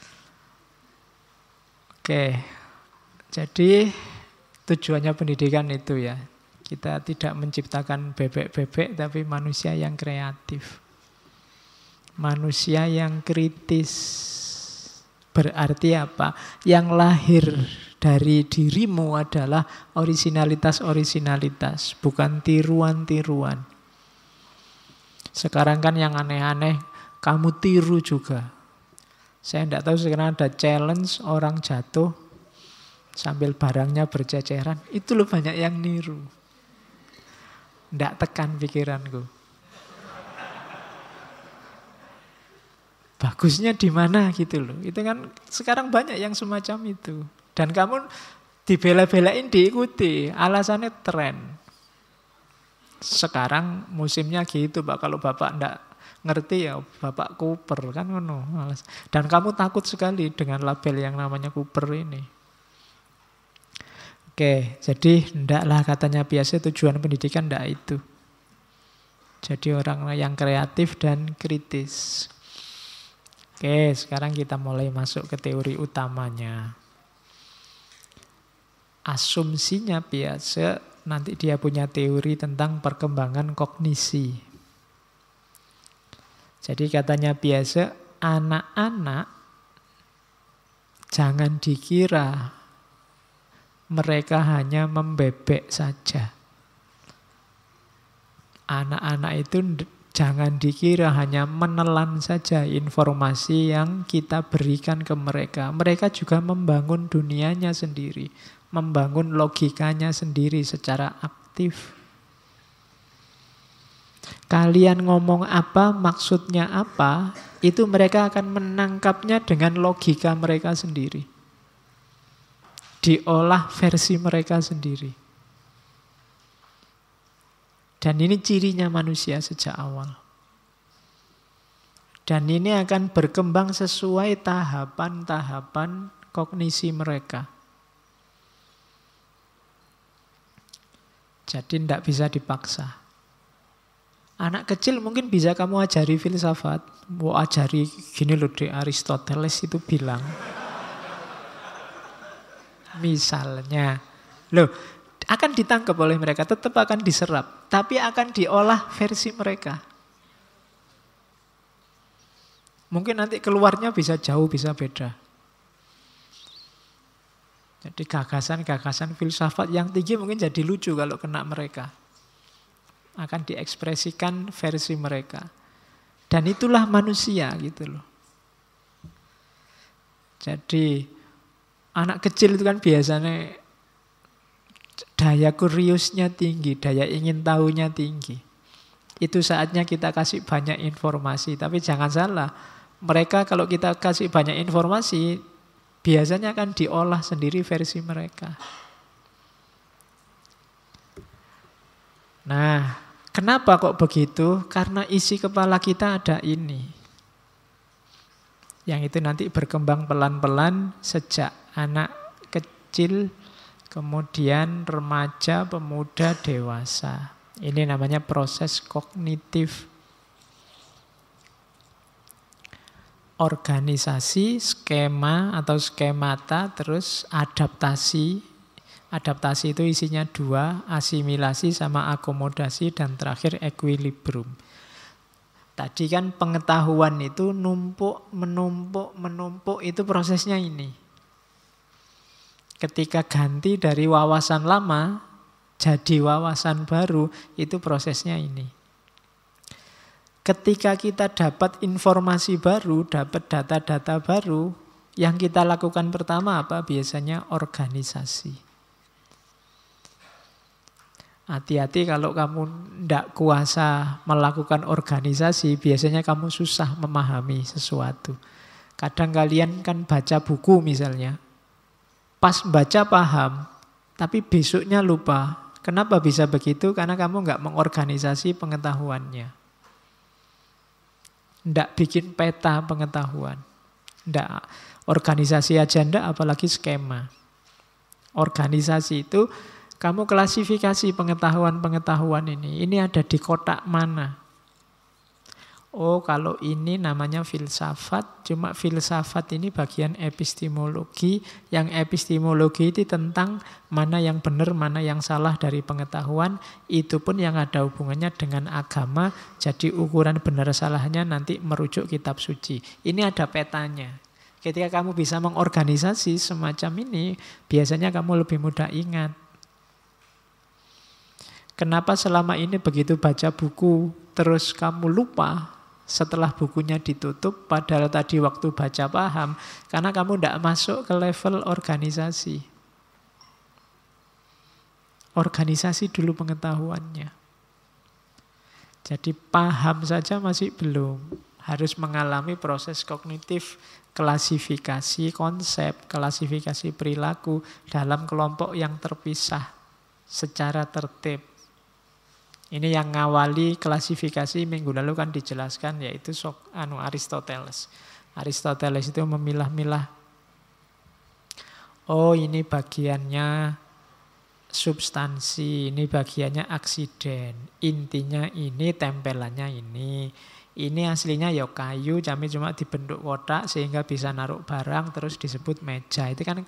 Oke. Jadi tujuannya pendidikan itu ya. Kita tidak menciptakan bebek-bebek tapi manusia yang kreatif. Manusia yang kritis. Berarti apa? Yang lahir dari dirimu adalah orisinalitas-orisinalitas, bukan tiruan-tiruan. Sekarang kan yang aneh-aneh, kamu tiru juga. Saya tidak tahu sekarang ada challenge orang jatuh sambil barangnya berceceran. Itu loh banyak yang niru. Tidak tekan pikiranku. Bagusnya di mana gitu loh. Itu kan sekarang banyak yang semacam itu. Dan kamu dibela-belain diikuti. Alasannya tren. Sekarang musimnya gitu Pak. Kalau Bapak enggak ngerti ya Bapak kuper kan ngono. Dan kamu takut sekali dengan label yang namanya kuper ini. Oke, jadi ndaklah katanya biasa tujuan pendidikan ndak itu. Jadi orang yang kreatif dan kritis. Oke, sekarang kita mulai masuk ke teori utamanya. Asumsinya biasa nanti dia punya teori tentang perkembangan kognisi. Jadi katanya biasa anak-anak Jangan dikira mereka hanya membebek saja. Anak-anak itu jangan dikira hanya menelan saja informasi yang kita berikan ke mereka. Mereka juga membangun dunianya sendiri, membangun logikanya sendiri secara aktif. Kalian ngomong apa, maksudnya apa, itu mereka akan menangkapnya dengan logika mereka sendiri. Diolah versi mereka sendiri. Dan ini cirinya manusia sejak awal. Dan ini akan berkembang sesuai tahapan-tahapan kognisi mereka. Jadi tidak bisa dipaksa. Anak kecil mungkin bisa kamu ajari filsafat. Mau ajari gini loh, di Aristoteles itu bilang. Misalnya. Loh, akan ditangkap oleh mereka, tetap akan diserap. Tapi akan diolah versi mereka. Mungkin nanti keluarnya bisa jauh, bisa beda. Jadi gagasan-gagasan filsafat yang tinggi mungkin jadi lucu kalau kena mereka. Akan diekspresikan versi mereka. Dan itulah manusia gitu loh. Jadi anak kecil itu kan biasanya daya kuriusnya tinggi, daya ingin tahunya tinggi. Itu saatnya kita kasih banyak informasi. Tapi jangan salah, mereka kalau kita kasih banyak informasi, biasanya akan diolah sendiri versi mereka. Nah, kenapa kok begitu? Karena isi kepala kita ada ini. Yang itu nanti berkembang pelan-pelan sejak anak kecil, kemudian remaja, pemuda, dewasa. Ini namanya proses kognitif. Organisasi, skema atau skemata, terus adaptasi. Adaptasi itu isinya dua, asimilasi sama akomodasi, dan terakhir equilibrium. Tadi kan pengetahuan itu numpuk, menumpuk, itu prosesnya ini. Ketika ganti dari wawasan lama, jadi wawasan baru, itu prosesnya ini. Ketika kita dapat informasi baru, dapat data-data baru, yang kita lakukan pertama apa? Biasanya organisasi. Hati-hati kalau kamu tidak kuasa melakukan organisasi, biasanya kamu susah memahami sesuatu. Kadang kalian kan baca buku misalnya, pas baca paham, tapi besoknya lupa. Kenapa bisa begitu? Karena kamu nggak mengorganisasi pengetahuannya. Tidak bikin peta pengetahuan. Tidak organisasi agenda, apalagi skema. Organisasi itu kamu klasifikasi pengetahuan-pengetahuan ini. Ini ada di kotak mana? Oh, kalau ini namanya filsafat. Cuma filsafat ini bagian epistemologi. Yang epistemologi itu tentang mana yang benar, mana yang salah dari pengetahuan. Itu pun yang ada hubungannya dengan agama. Jadi ukuran benar salahnya nanti merujuk kitab suci. Ini ada petanya. Ketika kamu bisa mengorganisasi semacam ini, biasanya kamu lebih mudah ingat. Kenapa selama ini begitu baca buku terus kamu lupa setelah bukunya ditutup, padahal tadi waktu baca paham? Karena kamu tidak masuk ke level organisasi. Organisasi dulu pengetahuannya. Jadi paham saja masih belum. Harus mengalami proses kognitif, klasifikasi konsep, klasifikasi perilaku dalam kelompok yang terpisah secara tertib. Ini yang ngawali klasifikasi minggu lalu kan dijelaskan, yaitu Aristoteles. Aristoteles itu memilah-milah. Oh, ini bagiannya substansi, ini bagiannya aksiden. Intinya ini, tempelannya ini. Ini aslinya ya kayu, cuma dibentuk kotak sehingga bisa naruh barang, terus disebut meja. Itu kan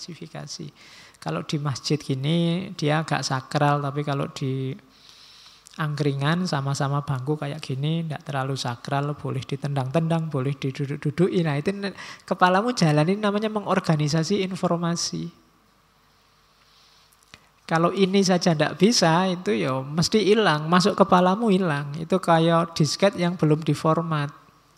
klasifikasi. Kalau di masjid gini dia agak sakral, tapi kalau di Angkringan sama-sama bangku kayak gini, tidak terlalu sakral, boleh ditendang-tendang, boleh diduduk-dudukin. Nah itu kepalamu jalanin namanya mengorganisasi informasi. Kalau ini saja tidak bisa, itu ya mesti hilang, masuk kepalamu hilang. Itu kayak disket yang belum diformat.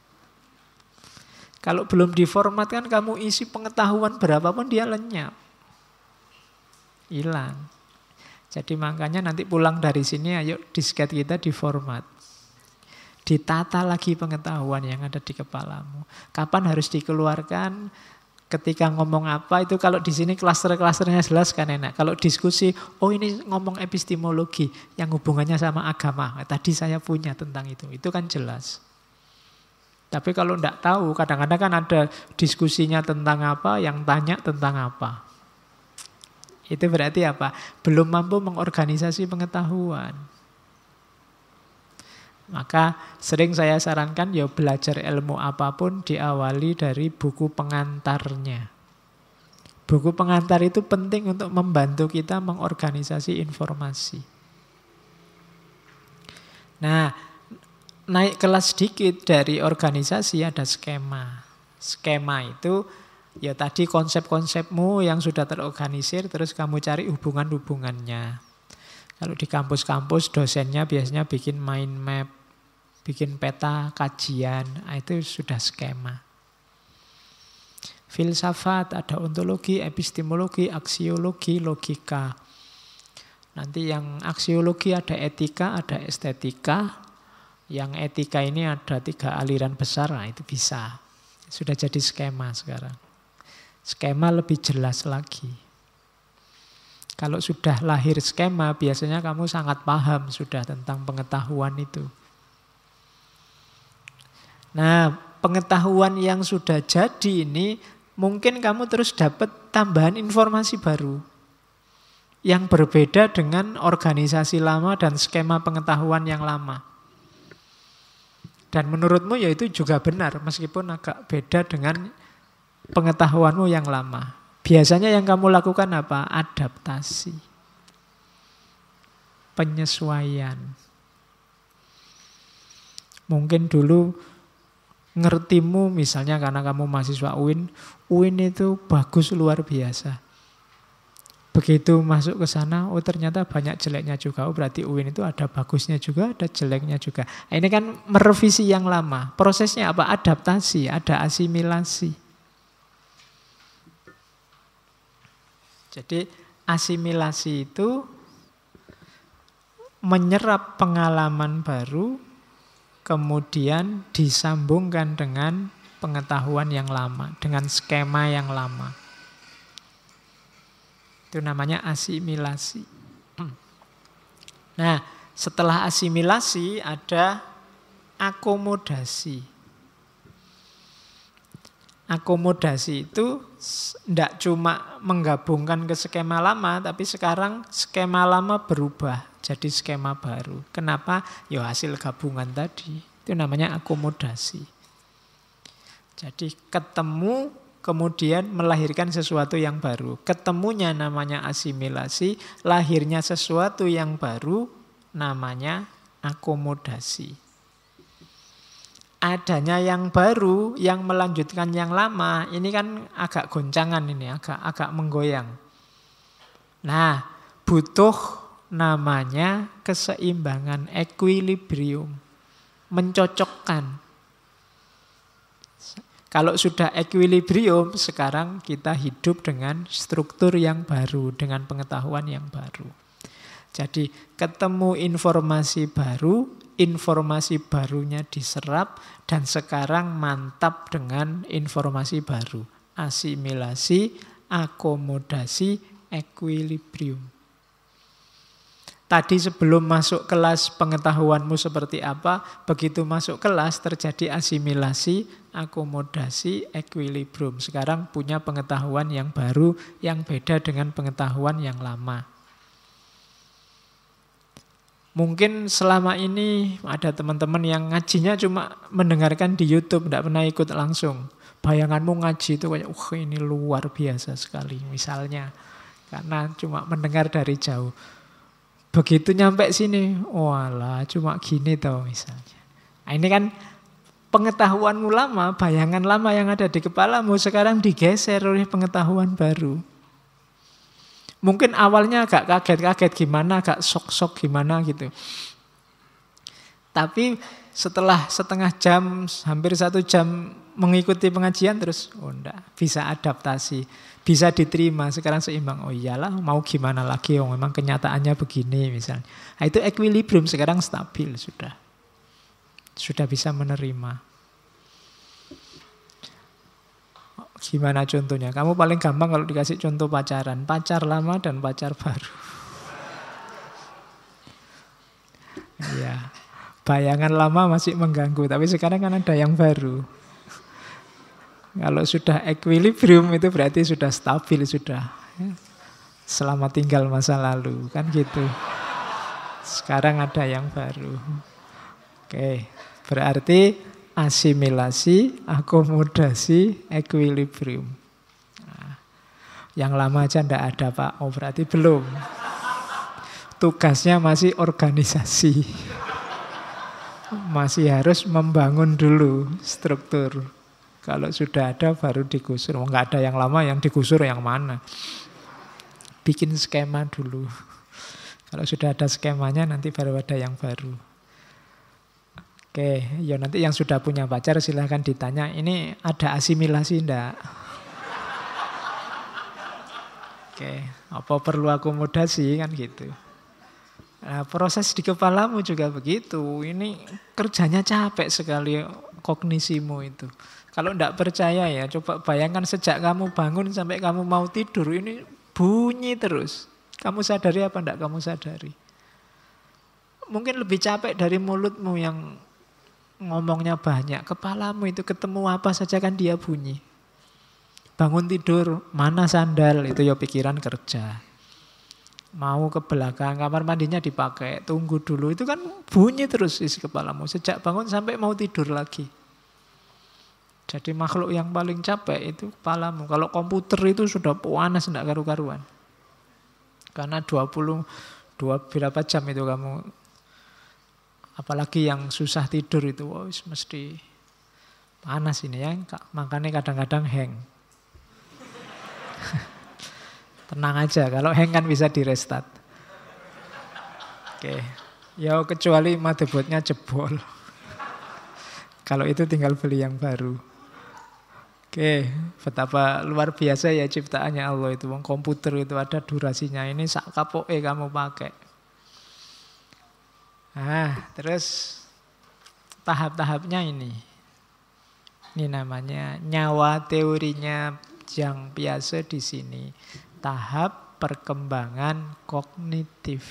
Kalau belum diformat kan kamu isi pengetahuan berapapun dia lenyap. Hilang. Jadi makanya nanti pulang dari sini ayo disket kita diformat. Ditata lagi pengetahuan yang ada di kepalamu. Kapan harus dikeluarkan, ketika ngomong apa, itu kalau di sini klaster-klasternya jelas kan enak. Kalau diskusi, oh ini ngomong epistemologi yang hubungannya sama agama. Tadi saya punya tentang itu kan jelas. Tapi kalau tidak tahu, kadang-kadang kan ada diskusinya tentang apa, yang tanya tentang apa. Itu berarti apa? Belum mampu mengorganisasi pengetahuan. Maka sering saya sarankan ya belajar ilmu apapun diawali dari buku pengantarnya. Buku pengantar itu penting untuk membantu kita mengorganisasi informasi. Nah, naik kelas sedikit dari organisasi ada skema. Skema itu ya tadi konsep-konsepmu yang sudah terorganisir, terus kamu cari hubungan-hubungannya. Kalau di kampus-kampus dosennya biasanya bikin mind map, bikin peta kajian, itu sudah skema. Filsafat ada ontologi, epistemologi, aksiologi, logika. Nanti yang aksiologi ada etika, ada estetika. Yang etika ini ada 3 aliran besar, nah itu bisa. Sudah jadi skema sekarang. Skema lebih jelas lagi. Kalau sudah lahir skema, biasanya kamu sangat paham sudah tentang pengetahuan itu. Nah, pengetahuan yang sudah jadi ini, mungkin kamu terus dapat tambahan informasi baru. Yang berbeda dengan organisasi lama dan skema pengetahuan yang lama. Dan menurutmu ya itu juga benar, meskipun agak beda dengan pengetahuanmu yang lama. Biasanya yang kamu lakukan apa? Adaptasi. Penyesuaian. Mungkin dulu ngertimu misalnya karena kamu mahasiswa UIN itu bagus luar biasa. Begitu masuk ke sana, oh ternyata banyak jeleknya juga. Oh berarti UIN itu ada bagusnya juga, ada jeleknya juga. Nah, ini kan merevisi yang lama. Prosesnya apa? Adaptasi, ada asimilasi. Jadi asimilasi itu menyerap pengalaman baru, kemudian disambungkan dengan pengetahuan yang lama, dengan skema yang lama. Itu namanya asimilasi. Nah, setelah asimilasi ada akomodasi. Akomodasi itu tidak cuma menggabungkan ke skema lama, tapi sekarang skema lama berubah jadi skema baru. Kenapa? Ya hasil gabungan tadi. Itu namanya akomodasi. Jadi ketemu kemudian melahirkan sesuatu yang baru. Ketemunya namanya asimilasi, lahirnya sesuatu yang baru namanya akomodasi. Adanya yang baru yang melanjutkan yang lama, ini kan agak goncangan ini, agak menggoyang. Nah, butuh namanya keseimbangan, equilibrium, mencocokkan. Kalau sudah equilibrium, sekarang kita hidup dengan struktur yang baru, dengan pengetahuan yang baru. Jadi ketemu informasi baru, informasi barunya diserap, dan sekarang mantap dengan informasi baru. Asimilasi, akomodasi, equilibrium. Tadi sebelum masuk kelas pengetahuanmu seperti apa, begitu masuk kelas terjadi asimilasi, akomodasi, equilibrium. Sekarang punya pengetahuan yang baru, yang beda dengan pengetahuan yang lama. Mungkin selama ini ada teman-teman yang ngajinya cuma mendengarkan di YouTube, tidak pernah ikut langsung. Bayanganmu ngaji itu kayak, ini luar biasa sekali misalnya. Karena cuma mendengar dari jauh. Begitu nyampe sini, walah cuma gini tau misalnya. Nah, ini kan pengetahuanmu lama, bayangan lama yang ada di kepalamu sekarang digeser oleh pengetahuan baru. Mungkin awalnya agak kaget-kaget gimana, agak sok-sok gimana gitu. Tapi setelah setengah jam, hampir 1 jam mengikuti pengajian terus, oh enggak, bisa adaptasi, bisa diterima, sekarang seimbang. Oh iyalah, mau gimana lagi, oh memang kenyataannya begini misalnya. Nah, itu equilibrium, sekarang stabil sudah. Sudah bisa menerima. Gimana contohnya? Kamu paling gampang kalau dikasih contoh pacaran, pacar lama dan pacar baru. Iya. Bayangan lama masih mengganggu, tapi sekarang kan ada yang baru. Kalau sudah equilibrium itu berarti sudah stabil, sudah. Selamat tinggal masa lalu, kan gitu. Sekarang ada yang baru. Oke, berarti asimilasi, akomodasi, equilibrium. Nah, yang lama aja ndak ada Pak, oh berarti belum. Tugasnya masih organisasi. Masih harus membangun dulu struktur. Kalau sudah ada baru digusur. Nggak ada yang lama, yang digusur yang mana? Bikin skema dulu. Kalau sudah ada skemanya nanti baru ada yang baru. Oke, ya nanti yang sudah punya pacar silahkan ditanya. Ini ada asimilasi enggak? Oke, apa perlu akomodasi kan gitu. Nah, proses di kepalamu juga begitu. Ini kerjanya capek sekali kognisimu itu. Kalau tidak percaya ya, coba bayangkan sejak kamu bangun sampai kamu mau tidur, ini bunyi terus. Kamu sadari apa tidak kamu sadari? Mungkin lebih capek dari mulutmu yang ngomongnya banyak. Kepalamu itu ketemu apa saja kan dia bunyi. Bangun tidur, mana sandal, itu ya pikiran kerja. Mau ke belakang, kamar mandinya dipakai, tunggu dulu. Itu kan bunyi terus isi kepalamu. Sejak bangun sampai mau tidur lagi. Jadi makhluk yang paling capek itu kepalamu. Kalau komputer itu sudah panas, tidak karu-karuan. Karena 22 berapa jam itu kamu. Apalagi yang susah tidur itu, oh, mesti panas ini ya. Makanya kadang-kadang hang. Tenang aja, kalau hang kan bisa di restart. Oke, ya kecuali motherboardnya jebol. Kalau itu tinggal beli yang baru. Oke, betapa luar biasa ya ciptaannya Allah itu. Komputer itu ada durasinya, ini sak kapoke kamu pakai. Nah, terus tahap-tahapnya ini. Ini namanya nyawa teorinya yang biasa di sini. Tahap perkembangan kognitif.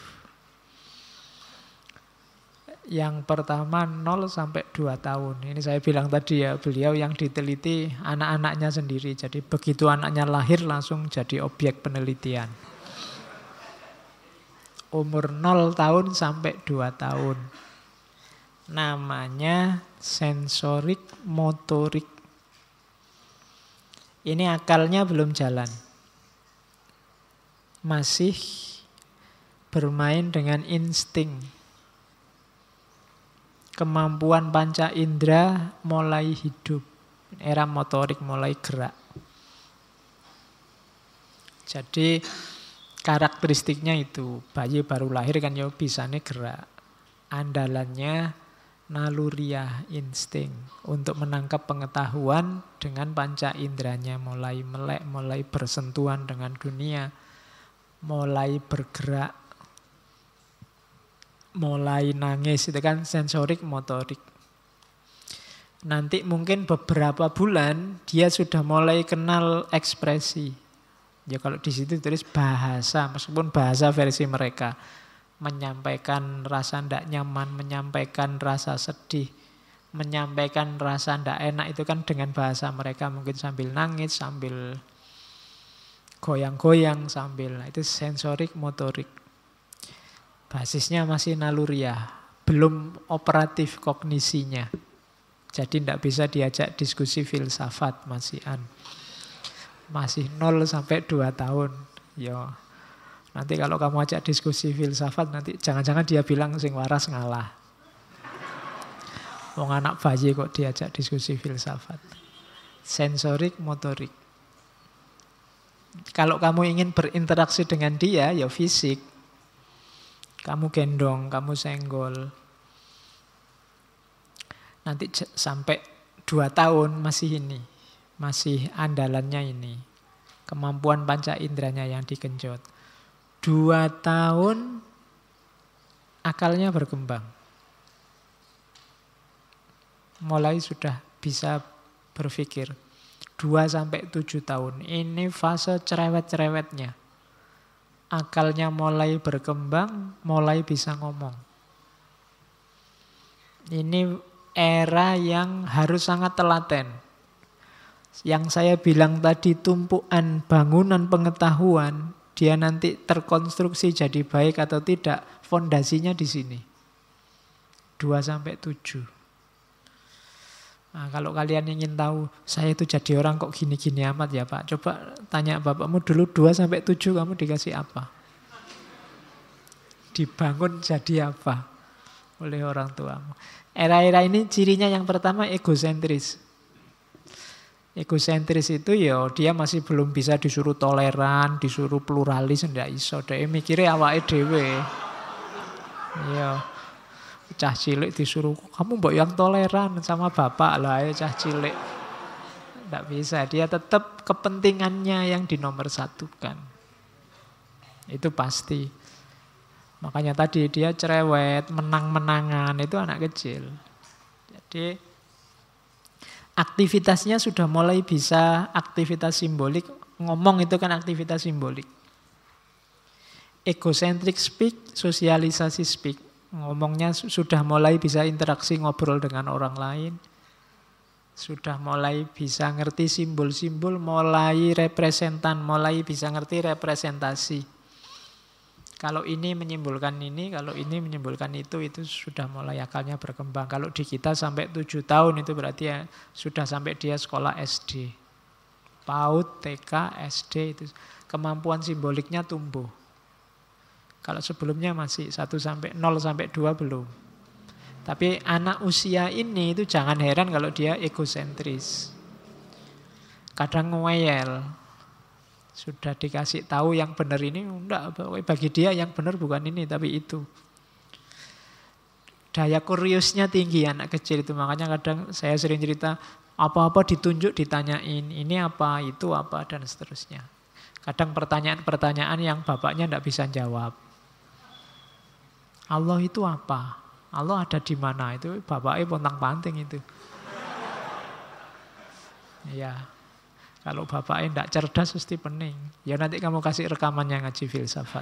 Yang pertama 0 sampai 2 tahun. Ini saya bilang tadi ya, beliau yang diteliti anak-anaknya sendiri. Jadi begitu anaknya lahir langsung jadi objek penelitian. Umur 0 tahun sampai 2 tahun. Namanya sensorik motorik. Ini akalnya belum jalan. Masih bermain dengan insting. Kemampuan panca indera mulai hidup. Era motorik mulai gerak. Jadi karakteristiknya itu. Bayi baru lahir kan ya bisanya gerak. Andalannya naluriah, insting. Untuk menangkap pengetahuan dengan panca inderanya. Mulai melek, mulai bersentuhan dengan dunia. Mulai bergerak, mulai nangis, itu kan sensorik motorik. Nanti mungkin beberapa bulan dia sudah mulai kenal ekspresi. Ya kalau di situ tulis bahasa, meskipun bahasa versi mereka. Menyampaikan rasa tidak nyaman, menyampaikan rasa sedih, menyampaikan rasa tidak enak, itu kan dengan bahasa mereka. Mungkin sambil nangis, sambil goyang-goyang sambil, itu sensorik motorik. Basisnya masih naluriah, belum operatif kognisinya. Jadi tidak bisa diajak diskusi filsafat, masih 0 sampai 2 tahun. Ya, Nanti kalau kamu ajak diskusi filsafat, nanti jangan-jangan dia bilang sing waras ngalah. Wong anak bayi kok diajak diskusi filsafat. Sensorik, motorik. Kalau kamu ingin berinteraksi dengan dia, ya fisik. Kamu gendong, kamu senggol. Nanti sampai 2 tahun masih ini. Masih andalannya ini. Kemampuan panca inderanya yang digenjot. 2 tahun akalnya berkembang. Mulai sudah bisa berpikir. 2-7 tahun. Ini fase cerewet-cerewetnya. Akalnya mulai berkembang, mulai bisa ngomong. Ini era yang harus sangat telaten. Yang saya bilang tadi tumpuan bangunan pengetahuan, dia nanti terkonstruksi jadi baik atau tidak, fondasinya di sini. 2-7. Nah, kalau kalian ingin tahu, saya itu jadi orang kok gini-gini amat ya Pak. Coba tanya bapakmu dulu 2-7 kamu dikasih apa? Dibangun jadi apa oleh orang tuamu. Era-era ini cirinya yang pertama egosentris. Egosentris itu ya dia masih belum bisa disuruh toleran, disuruh pluralis, ndak iso. Dia mikirnya awake dhewe. Iya. Cah cilik disuruh, kamu mbok yang toleran sama bapak lah ya cah cilik. Ndak bisa, dia tetap kepentingannya yang dinomorsatukan. Itu pasti. Makanya tadi dia cerewet, menang-menangan, itu anak kecil. Jadi aktivitasnya sudah mulai bisa aktivitas simbolik. Ngomong itu kan aktivitas simbolik. Egocentric speak, sosialisasi speak. Ngomongnya sudah mulai bisa interaksi ngobrol dengan orang lain. Sudah mulai bisa ngerti simbol-simbol, mulai representan, mulai bisa ngerti representasi. Kalau ini menyimbolkan ini, kalau ini menyimbolkan itu sudah mulai akalnya berkembang. Kalau di kita sampai 7 tahun itu berarti ya sudah sampai dia sekolah SD. PAUD, TK, SD itu kemampuan simboliknya tumbuh. Kalau sebelumnya masih 0-2 belum. Tapi anak usia ini itu jangan heran kalau dia egosentris. Kadang ngeyel. Sudah dikasih tahu yang benar ini, enggak, bagi dia yang benar bukan ini tapi itu. Daya kuriusnya tinggi anak kecil itu. Makanya kadang saya sering cerita, apa-apa ditunjuk ditanyain, ini apa, itu apa, dan seterusnya. Kadang pertanyaan-pertanyaan yang bapaknya enggak bisa jawab. Allah itu apa? Allah ada di mana? Itu bapaknya pontang-panting itu. Ya, kalau bapaknya tidak cerdas pasti pening. Ya nanti kamu kasih rekamannya ngaji filsafat.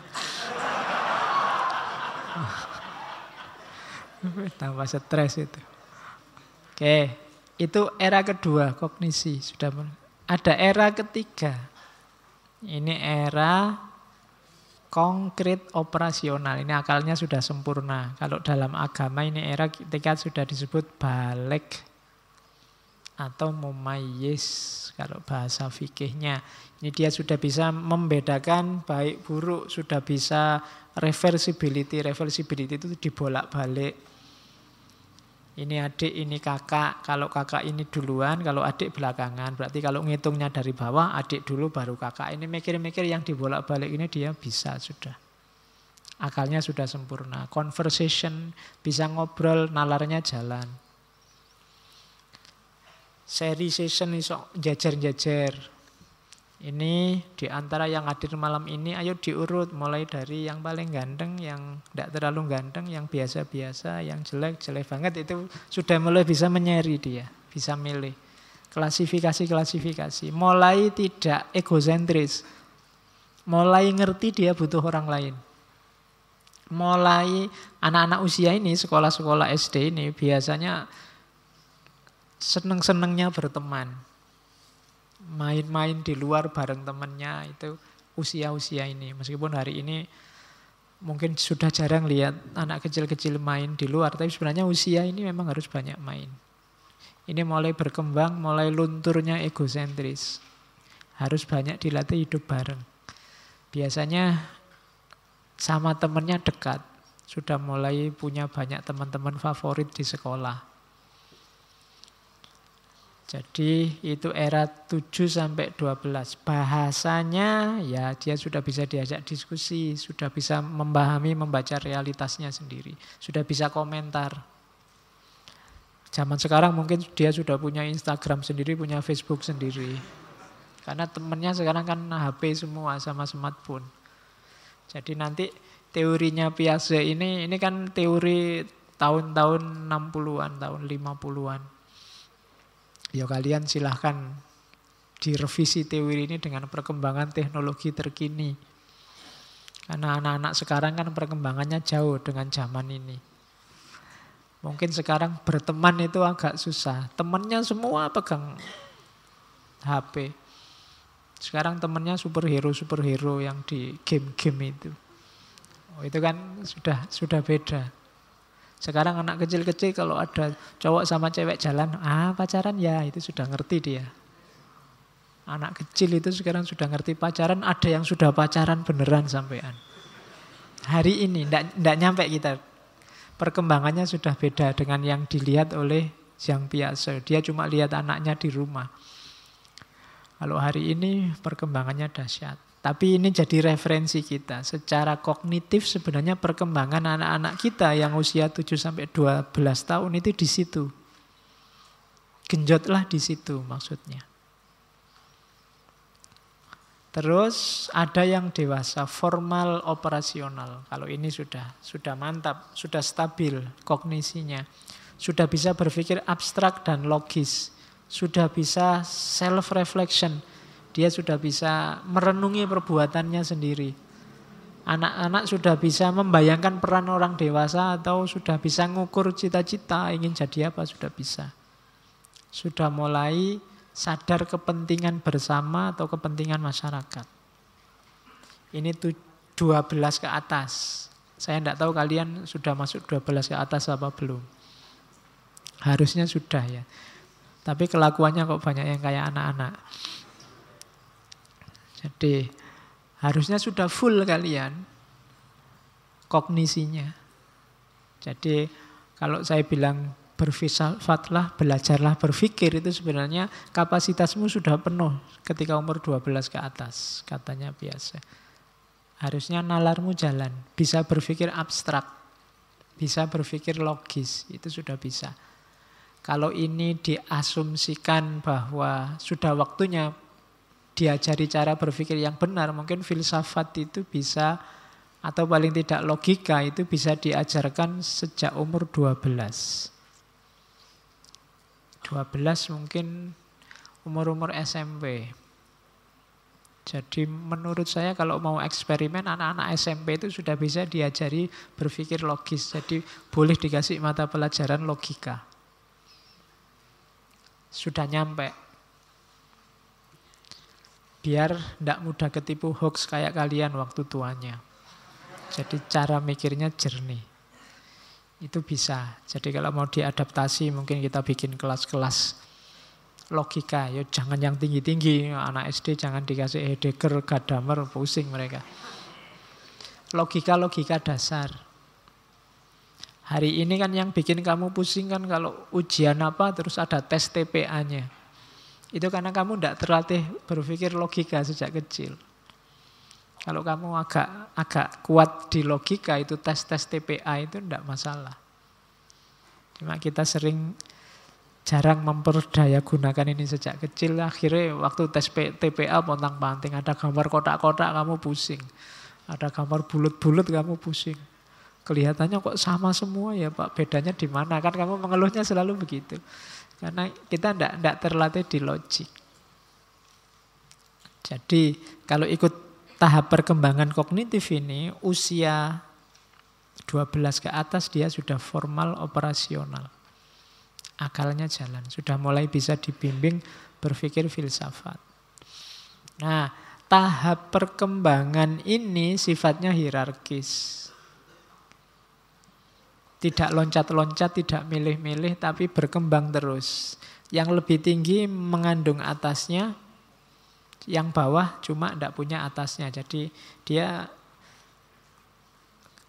Tambah stres itu. Oke, itu era kedua kognisi sudah. Ada era ketiga. Ini era konkret operasional. Ini akalnya sudah sempurna. Kalau dalam agama ini era ketika sudah disebut balik atau mumayyiz kalau bahasa fikihnya. Ini dia sudah bisa membedakan baik buruk, sudah bisa reversibility. Reversibility itu dibolak-balik. Ini adik, ini kakak. Kalau kakak ini duluan, kalau adik belakangan. Berarti kalau ngitungnya dari bawah, adik dulu baru kakak. Ini mikir-mikir yang dibolak-balik ini dia bisa sudah. Akalnya sudah sempurna. Conversation, bisa ngobrol, nalarnya jalan. Seri session iso jajar-jajar. Ini diantara yang hadir malam ini, ayo diurut. Mulai dari yang paling ganteng, yang tidak terlalu ganteng, yang biasa-biasa, yang jelek-jelek banget. Itu sudah mulai bisa menyeri dia. Bisa milih. Klasifikasi-klasifikasi. Mulai tidak egosentris. Mulai ngerti dia butuh orang lain. Mulai anak-anak usia ini, sekolah-sekolah SD ini biasanya seneng-senengnya berteman. Main-main di luar bareng temannya itu usia-usia ini. Meskipun hari ini mungkin sudah jarang lihat anak kecil-kecil main di luar, tapi sebenarnya usia ini memang harus banyak main. Ini mulai berkembang, mulai lunturnya egosentris. Harus banyak dilatih hidup bareng. Biasanya Sama temennya dekat. Sudah mulai punya banyak teman-teman favorit di sekolah. Jadi itu era 7 sampai 12. Bahasanya ya dia sudah bisa diajak diskusi, sudah bisa memahami, membaca realitasnya sendiri, sudah bisa komentar. Zaman sekarang mungkin dia sudah punya Instagram sendiri, punya Facebook sendiri. Karena temennya sekarang kan HP semua sama smartphone. Jadi nanti teorinya Piaget ini kan teori tahun-tahun 60-an, tahun 50-an. Ya kalian silahkan direvisi teori ini dengan perkembangan teknologi terkini. Karena anak-anak sekarang kan perkembangannya jauh dengan zaman ini. Mungkin sekarang berteman itu agak susah. Temannya semua pegang HP. Sekarang temannya superhero yang di game-game itu. Oh, itu kan sudah beda. Sekarang anak kecil-kecil kalau ada cowok sama cewek jalan, pacaran ya, itu sudah ngerti dia. Anak kecil itu sekarang sudah ngerti pacaran, ada yang sudah pacaran beneran sampean. Hari ini ndak nyampe kita. Perkembangannya sudah beda dengan yang dilihat oleh Jean Piaget. Dia cuma lihat anaknya di rumah. Kalau hari ini perkembangannya dahsyat. Tapi ini jadi referensi kita. Secara kognitif sebenarnya perkembangan anak-anak kita yang usia 7-12 tahun itu di situ. Genjotlah di situ maksudnya. Terus ada yang dewasa, formal operasional. Kalau ini sudah mantap, sudah stabil kognisinya. Sudah bisa berpikir abstrak dan logis. Sudah bisa self-reflection. Dia sudah bisa merenungi perbuatannya sendiri. Anak-anak sudah bisa membayangkan peran orang dewasa atau sudah bisa ngukur cita-cita ingin jadi apa, sudah bisa. Sudah mulai sadar kepentingan bersama atau kepentingan masyarakat. Ini 12 ke atas. Saya tidak tahu kalian sudah masuk 12 ke atas apa belum. Harusnya sudah ya. Tapi kelakuannya kok banyak yang kayak anak-anak. Jadi harusnya sudah full kalian kognisinya. Jadi kalau saya bilang berfilsafatlah, belajarlah berpikir, itu sebenarnya kapasitasmu sudah penuh ketika umur 12 ke atas, katanya biasa. Harusnya nalarmu jalan, bisa berpikir abstrak, bisa berpikir logis, itu sudah bisa. Kalau ini diasumsikan bahwa sudah waktunya diajari cara berpikir yang benar, mungkin filsafat itu bisa, atau paling tidak logika itu bisa diajarkan sejak umur 12. 12 mungkin umur-umur SMP. Jadi menurut saya kalau mau eksperimen, anak-anak SMP itu sudah bisa diajari berpikir logis. Jadi boleh dikasih mata pelajaran logika. Sudah nyampe. Biar tidak mudah ketipu hoax kayak kalian waktu tuanya. Jadi cara mikirnya jernih. Itu bisa. Jadi kalau mau diadaptasi mungkin kita bikin kelas-kelas logika. Ya jangan yang tinggi-tinggi. Anak SD jangan dikasih Heidegger, Gadamer, pusing mereka. Logika-logika dasar. Hari ini kan yang bikin kamu pusing kan kalau ujian apa terus ada tes TPA-nya. Itu karena kamu tidak terlatih berpikir logika sejak kecil. Kalau kamu agak kuat di logika, itu tes-tes TPA itu tidak masalah. Cuma kita jarang memperdaya gunakan ini sejak kecil. Akhirnya waktu tes TPA pontang-panting, ada gambar kotak-kotak kamu pusing. Ada gambar bulut-bulut kamu pusing. Kelihatannya kok sama semua ya Pak, bedanya di mana? Kan kamu mengeluhnya selalu begitu. Karena kita tidak terlatih di logik. Jadi kalau ikut tahap perkembangan kognitif ini, usia 12 ke atas dia sudah formal operasional. Akalnya jalan, sudah mulai bisa dibimbing berpikir filsafat. Nah, tahap perkembangan ini sifatnya hierarkis. Tidak loncat-loncat, tidak milih-milih, tapi berkembang terus. Yang lebih tinggi mengandung atasnya, yang bawah cuma tidak punya atasnya. Jadi dia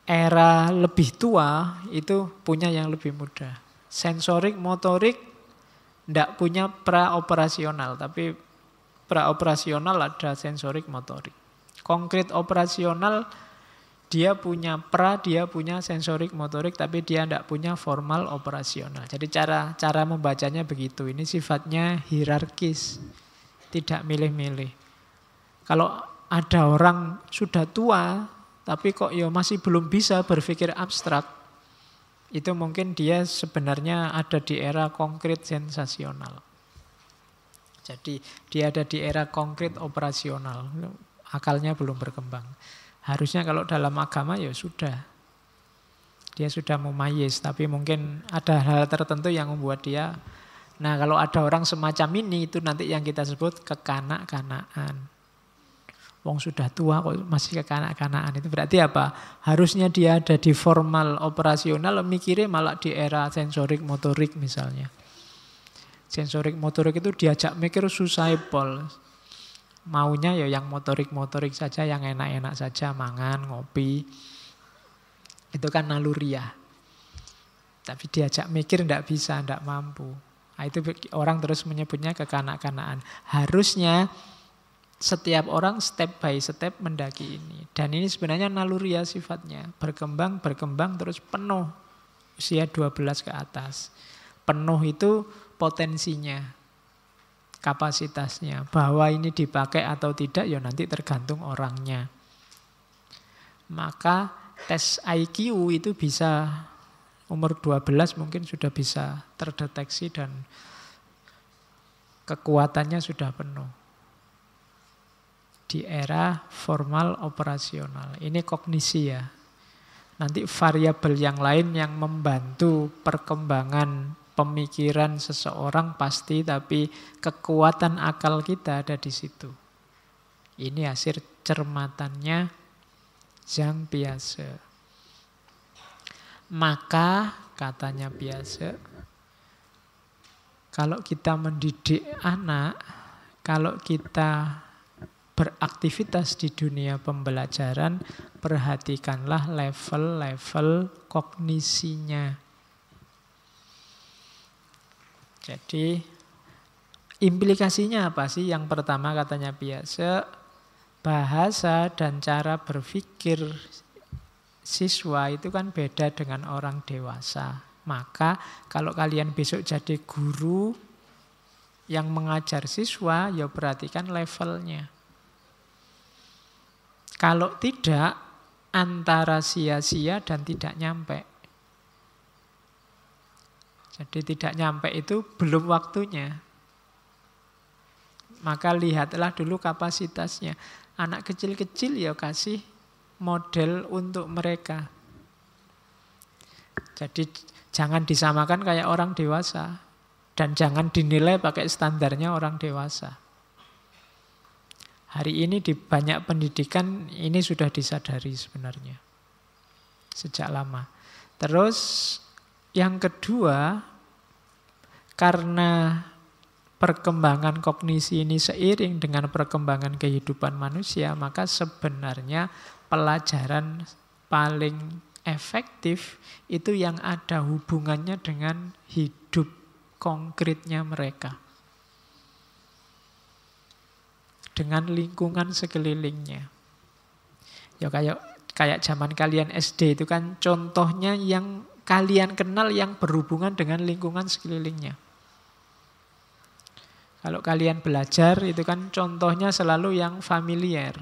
era lebih tua itu punya yang lebih mudah. Sensorik, motorik tidak punya praoperasional, tapi praoperasional ada sensorik, motorik. Konkret operasional dia punya dia punya sensorik, motorik, tapi dia tidak punya formal operasional. Jadi cara membacanya begitu. Ini sifatnya hierarkis, tidak milih-milih. Kalau ada orang sudah tua, tapi kok ya masih belum bisa berpikir abstrak, itu mungkin dia sebenarnya ada di era konkret sensasional. Jadi dia ada di era konkret operasional, akalnya belum berkembang. Harusnya kalau dalam agama ya sudah, dia sudah mumayyiz, tapi mungkin ada hal tertentu yang membuat dia. Nah kalau ada orang semacam ini, itu nanti yang kita sebut kekanak-kanaan. Wong sudah tua kok masih kekanak-kanaan, itu berarti apa? Harusnya dia ada di formal operasional, mikirnya malah di era sensorik motorik misalnya. Sensorik motorik itu diajak mikir susah pol. Maunya ya yang motorik-motorik saja, yang enak-enak saja, mangan, ngopi. Itu kan naluriah. Tapi diajak mikir tidak bisa, tidak mampu. Nah, itu orang terus menyebutnya kekanak-kanaan. Harusnya setiap orang step by step mendaki ini. Dan ini sebenarnya naluriah sifatnya. Berkembang terus penuh. Usia 12 ke atas. Penuh itu potensinya, kapasitasnya. Bahwa ini dipakai atau tidak ya nanti tergantung orangnya. Maka tes IQ itu bisa umur 12 mungkin sudah bisa terdeteksi dan kekuatannya sudah penuh. Di era formal operasional. Ini kognisi ya. Nanti variabel yang lain yang membantu perkembangan pemikiran seseorang pasti, tapi kekuatan akal kita ada di situ. Ini hasil cermatannya Jean Piaget. Maka katanya Piaget, kalau kita mendidik anak, kalau kita beraktivitas di dunia pembelajaran, perhatikanlah level-level kognisinya. Jadi implikasinya apa sih? Yang pertama katanya Piaget, bahasa dan cara berpikir siswa itu kan beda dengan orang dewasa. Maka kalau kalian besok jadi guru yang mengajar siswa, ya perhatikan levelnya. Kalau tidak, antara sia-sia dan tidak nyampe. Jadi tidak nyampe itu belum waktunya. Maka lihatlah dulu kapasitasnya. Anak kecil-kecil ya kasih model untuk mereka. Jadi jangan disamakan kayak orang dewasa. Dan jangan dinilai pakai standarnya orang dewasa. Hari ini di banyak pendidikan ini sudah disadari sebenarnya. Sejak lama. Terus yang kedua, karena perkembangan kognisi ini seiring dengan perkembangan kehidupan manusia, maka sebenarnya pelajaran paling efektif itu yang ada hubungannya dengan hidup konkretnya mereka. Dengan lingkungan sekelilingnya. Ya kayak zaman kalian SD itu kan contohnya yang kalian kenal yang berhubungan dengan lingkungan sekelilingnya. Kalau kalian belajar itu kan contohnya selalu yang familiar.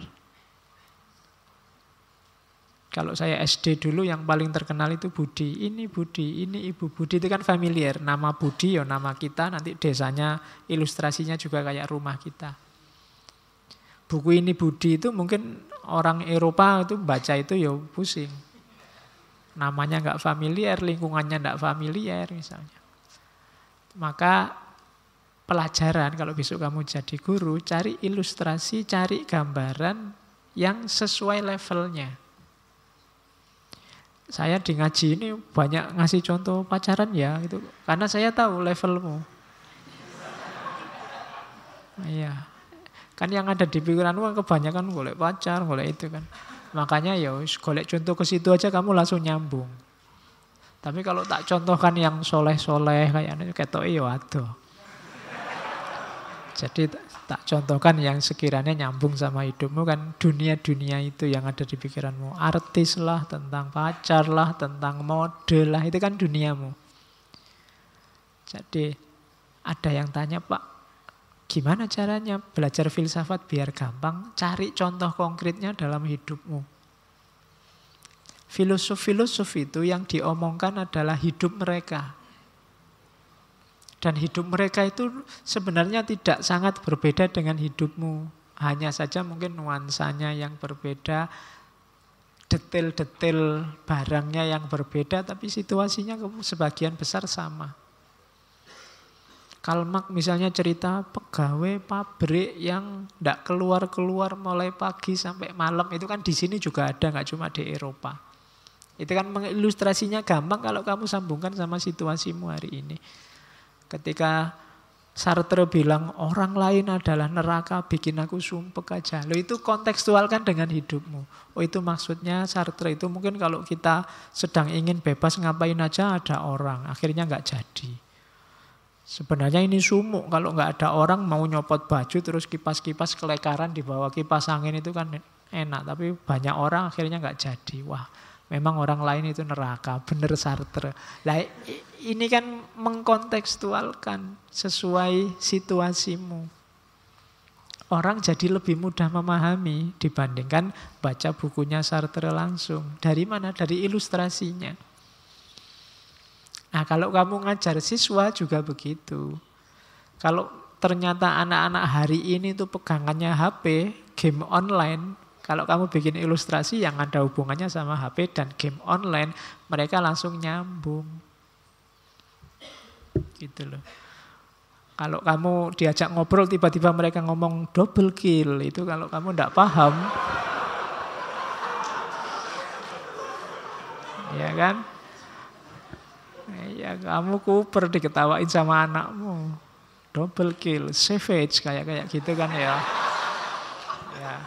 Kalau saya SD dulu yang paling terkenal itu Budi. Ini Budi, ini Ibu Budi, itu kan familiar. Nama Budi ya nama kita, nanti desanya ilustrasinya juga kayak rumah kita. Buku ini Budi itu mungkin orang Eropa itu baca itu ya pusing. Namanya nggak familiar, lingkungannya nggak familiar misalnya. Maka pelajaran kalau besok kamu jadi guru, cari ilustrasi, cari gambaran yang sesuai levelnya. Saya di ngaji ini banyak ngasih contoh pacaran ya, gitu. Karena saya tahu levelmu. Iya. Kan yang ada di pikiranmu kan kebanyakan golek pacar, golek itu kan. Makanya ya golek contoh ke situ aja kamu langsung nyambung. Tapi kalau tak contohkan yang soleh-soleh kayaknya ketok ya adoh. Jadi tak contohkan yang sekiranya nyambung sama hidupmu kan dunia-dunia itu yang ada di pikiranmu. Artis lah, tentang pacar lah, tentang model lah, itu kan duniamu. Jadi ada yang tanya, Pak, gimana caranya belajar filsafat biar gampang? Cari contoh konkretnya dalam hidupmu. Filosof-filosof itu yang diomongkan adalah hidup mereka. Dan hidup mereka itu sebenarnya tidak sangat berbeda dengan hidupmu. Hanya saja mungkin nuansanya yang berbeda, detail-detail barangnya yang berbeda, tapi situasinya sebagian besar sama. Karl Marx misalnya cerita pegawai pabrik yang tidak keluar-keluar mulai pagi sampai malam. Itu kan di sini juga ada, nggak cuma di Eropa. Itu kan mengilustrasinya gampang kalau kamu sambungkan sama situasimu hari ini. Ketika Sartre bilang orang lain adalah neraka, bikin aku sumpek aja. Loh, itu kontekstualkan dengan hidupmu. Oh, itu maksudnya Sartre itu mungkin kalau kita sedang ingin bebas ngapain aja ada orang. Akhirnya nggak jadi. Sebenarnya ini sumuk. Kalau nggak ada orang mau nyopot baju terus kipas-kipas kelekaran di bawah kipas angin itu kan enak. Tapi banyak orang akhirnya nggak jadi. Wah, memang orang lain itu neraka, bener Sartre. Lah ini kan mengkontekstualkan sesuai situasimu. Orang jadi lebih mudah memahami dibandingkan baca bukunya Sartre langsung. Dari mana? Dari ilustrasinya. Nah, kalau kamu ngajar siswa juga begitu. Kalau ternyata anak-anak hari ini tuh pegangannya HP, game online, kalau kamu bikin ilustrasi yang ada hubungannya sama HP dan game online, mereka langsung nyambung. Gitu loh. Kalau kamu diajak ngobrol, tiba-tiba mereka ngomong double kill, itu kalau kamu tidak paham, ya kan? Ya kamu kuper diketawain sama anakmu. Double kill, savage, kayak gitu kan ya. Ya.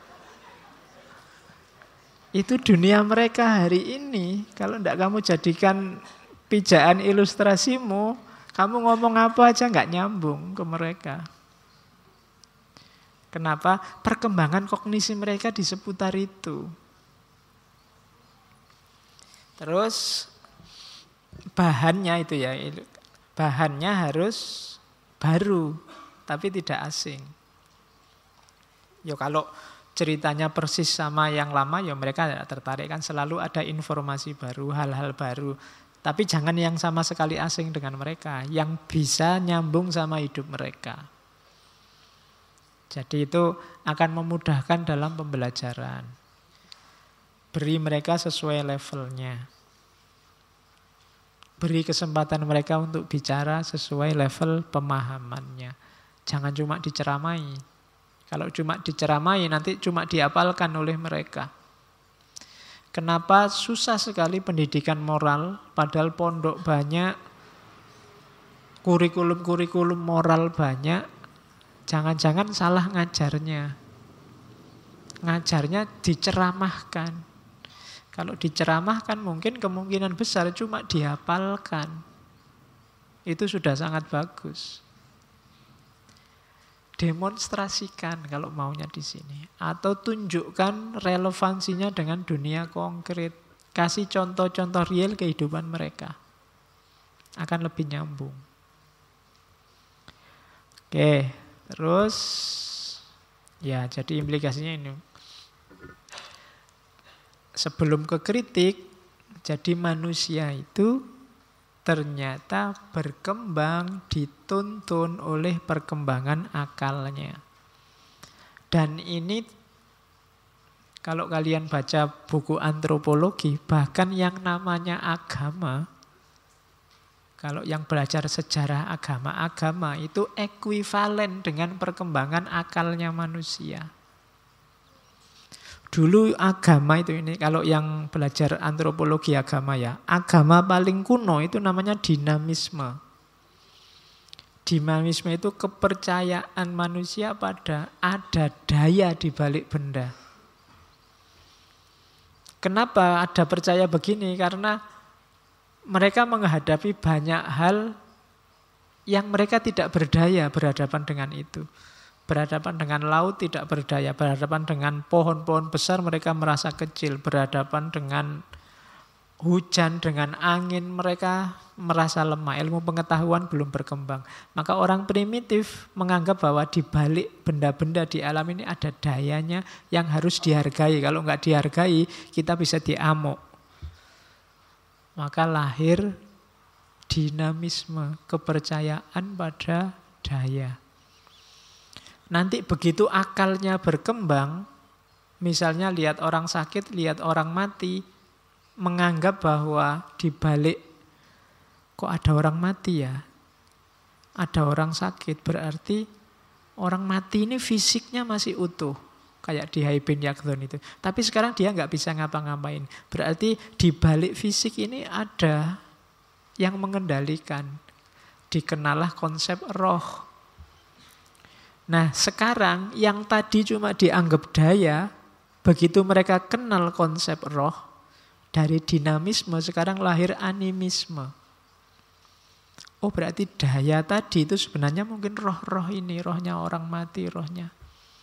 Itu dunia mereka hari ini. Kalau tidak kamu jadikan pijaan ilustrasimu, kamu ngomong apa aja nggak nyambung ke mereka. Kenapa? Perkembangan kognisi mereka di seputar itu. Terus bahannya itu ya, bahannya harus baru, tapi tidak asing. Yo kalau ceritanya persis sama yang lama, ya mereka tidak tertarik kan, selalu ada informasi baru, hal-hal baru. Tapi jangan yang sama sekali asing dengan mereka, yang bisa nyambung sama hidup mereka. Jadi itu akan memudahkan dalam pembelajaran. Beri mereka sesuai levelnya. Beri kesempatan mereka untuk bicara sesuai level pemahamannya. Jangan cuma diceramai. Kalau cuma diceramai nanti cuma dihafalkan oleh mereka. Kenapa susah sekali pendidikan moral, padahal pondok banyak, kurikulum-kurikulum moral banyak, jangan-jangan salah ngajarnya. Ngajarnya diceramahkan. Kalau diceramahkan mungkin kemungkinan besar cuma dihafalkan. Itu sudah sangat bagus. Demonstrasikan kalau maunya di sini, atau tunjukkan relevansinya dengan dunia konkret. Kasih contoh-contoh real kehidupan mereka. Akan lebih nyambung. Oke, terus ya jadi implikasinya ini. Sebelum ke kritik, jadi manusia itu ternyata berkembang dituntun oleh perkembangan akalnya. Dan ini kalau kalian baca buku antropologi, bahkan yang namanya agama, kalau yang belajar sejarah agama itu ekuivalen dengan perkembangan akalnya manusia. Dulu agama itu ini, kalau yang belajar antropologi agama ya, agama paling kuno itu namanya dinamisme. Dinamisme itu kepercayaan manusia pada ada daya di balik benda. Kenapa ada percaya begini? Karena mereka menghadapi banyak hal yang mereka tidak berdaya berhadapan dengan itu. Berhadapan dengan laut tidak berdaya, berhadapan dengan pohon-pohon besar mereka merasa kecil, berhadapan dengan hujan, dengan angin mereka merasa lemah, ilmu pengetahuan belum berkembang. Maka orang primitif menganggap bahwa di balik benda-benda di alam ini ada dayanya yang harus dihargai. Kalau nggak dihargai, kita bisa diamuk. Maka lahir dinamisme, kepercayaan pada daya. Nanti begitu akalnya berkembang, misalnya lihat orang sakit, lihat orang mati, menganggap bahwa di balik kok ada orang mati ya, ada orang sakit, berarti orang mati ini fisiknya masih utuh. Kayak di Hai bin Yakdhon itu. Tapi sekarang dia nggak bisa ngapa-ngapain. Berarti di balik fisik ini ada yang mengendalikan. Dikenalah konsep roh. Nah sekarang yang tadi cuma dianggap daya, begitu mereka kenal konsep roh, dari dinamisme sekarang lahir animisme. Oh berarti daya tadi itu sebenarnya mungkin roh-roh ini, rohnya orang mati, rohnya.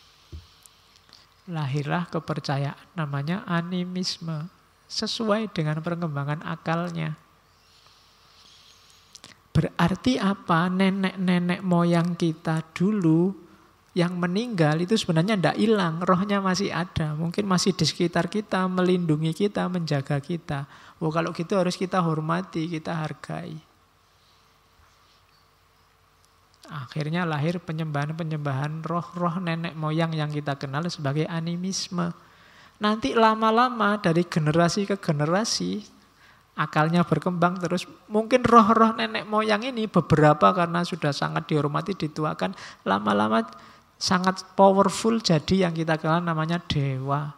Lahirlah kepercayaan namanya animisme, sesuai dengan perkembangan akalnya. Berarti apa? Nenek-nenek moyang kita dulu yang meninggal itu sebenarnya tidak hilang, rohnya masih ada. Mungkin masih di sekitar kita, melindungi kita, menjaga kita. Oh kalau gitu harus kita hormati, kita hargai. Akhirnya lahir penyembahan-penyembahan roh-roh nenek moyang yang kita kenal sebagai animisme. Nanti lama-lama dari generasi ke generasi, akalnya berkembang terus. Mungkin roh-roh nenek moyang ini beberapa karena sudah sangat dihormati, dituakan, lama-lama sangat powerful jadi yang kita kenal namanya dewa.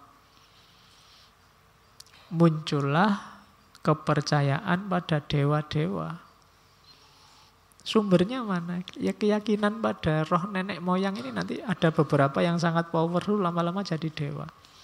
Muncullah kepercayaan pada dewa-dewa. Sumbernya mana? Ya keyakinan pada roh nenek moyang ini nanti ada beberapa yang sangat powerful lama-lama jadi dewa.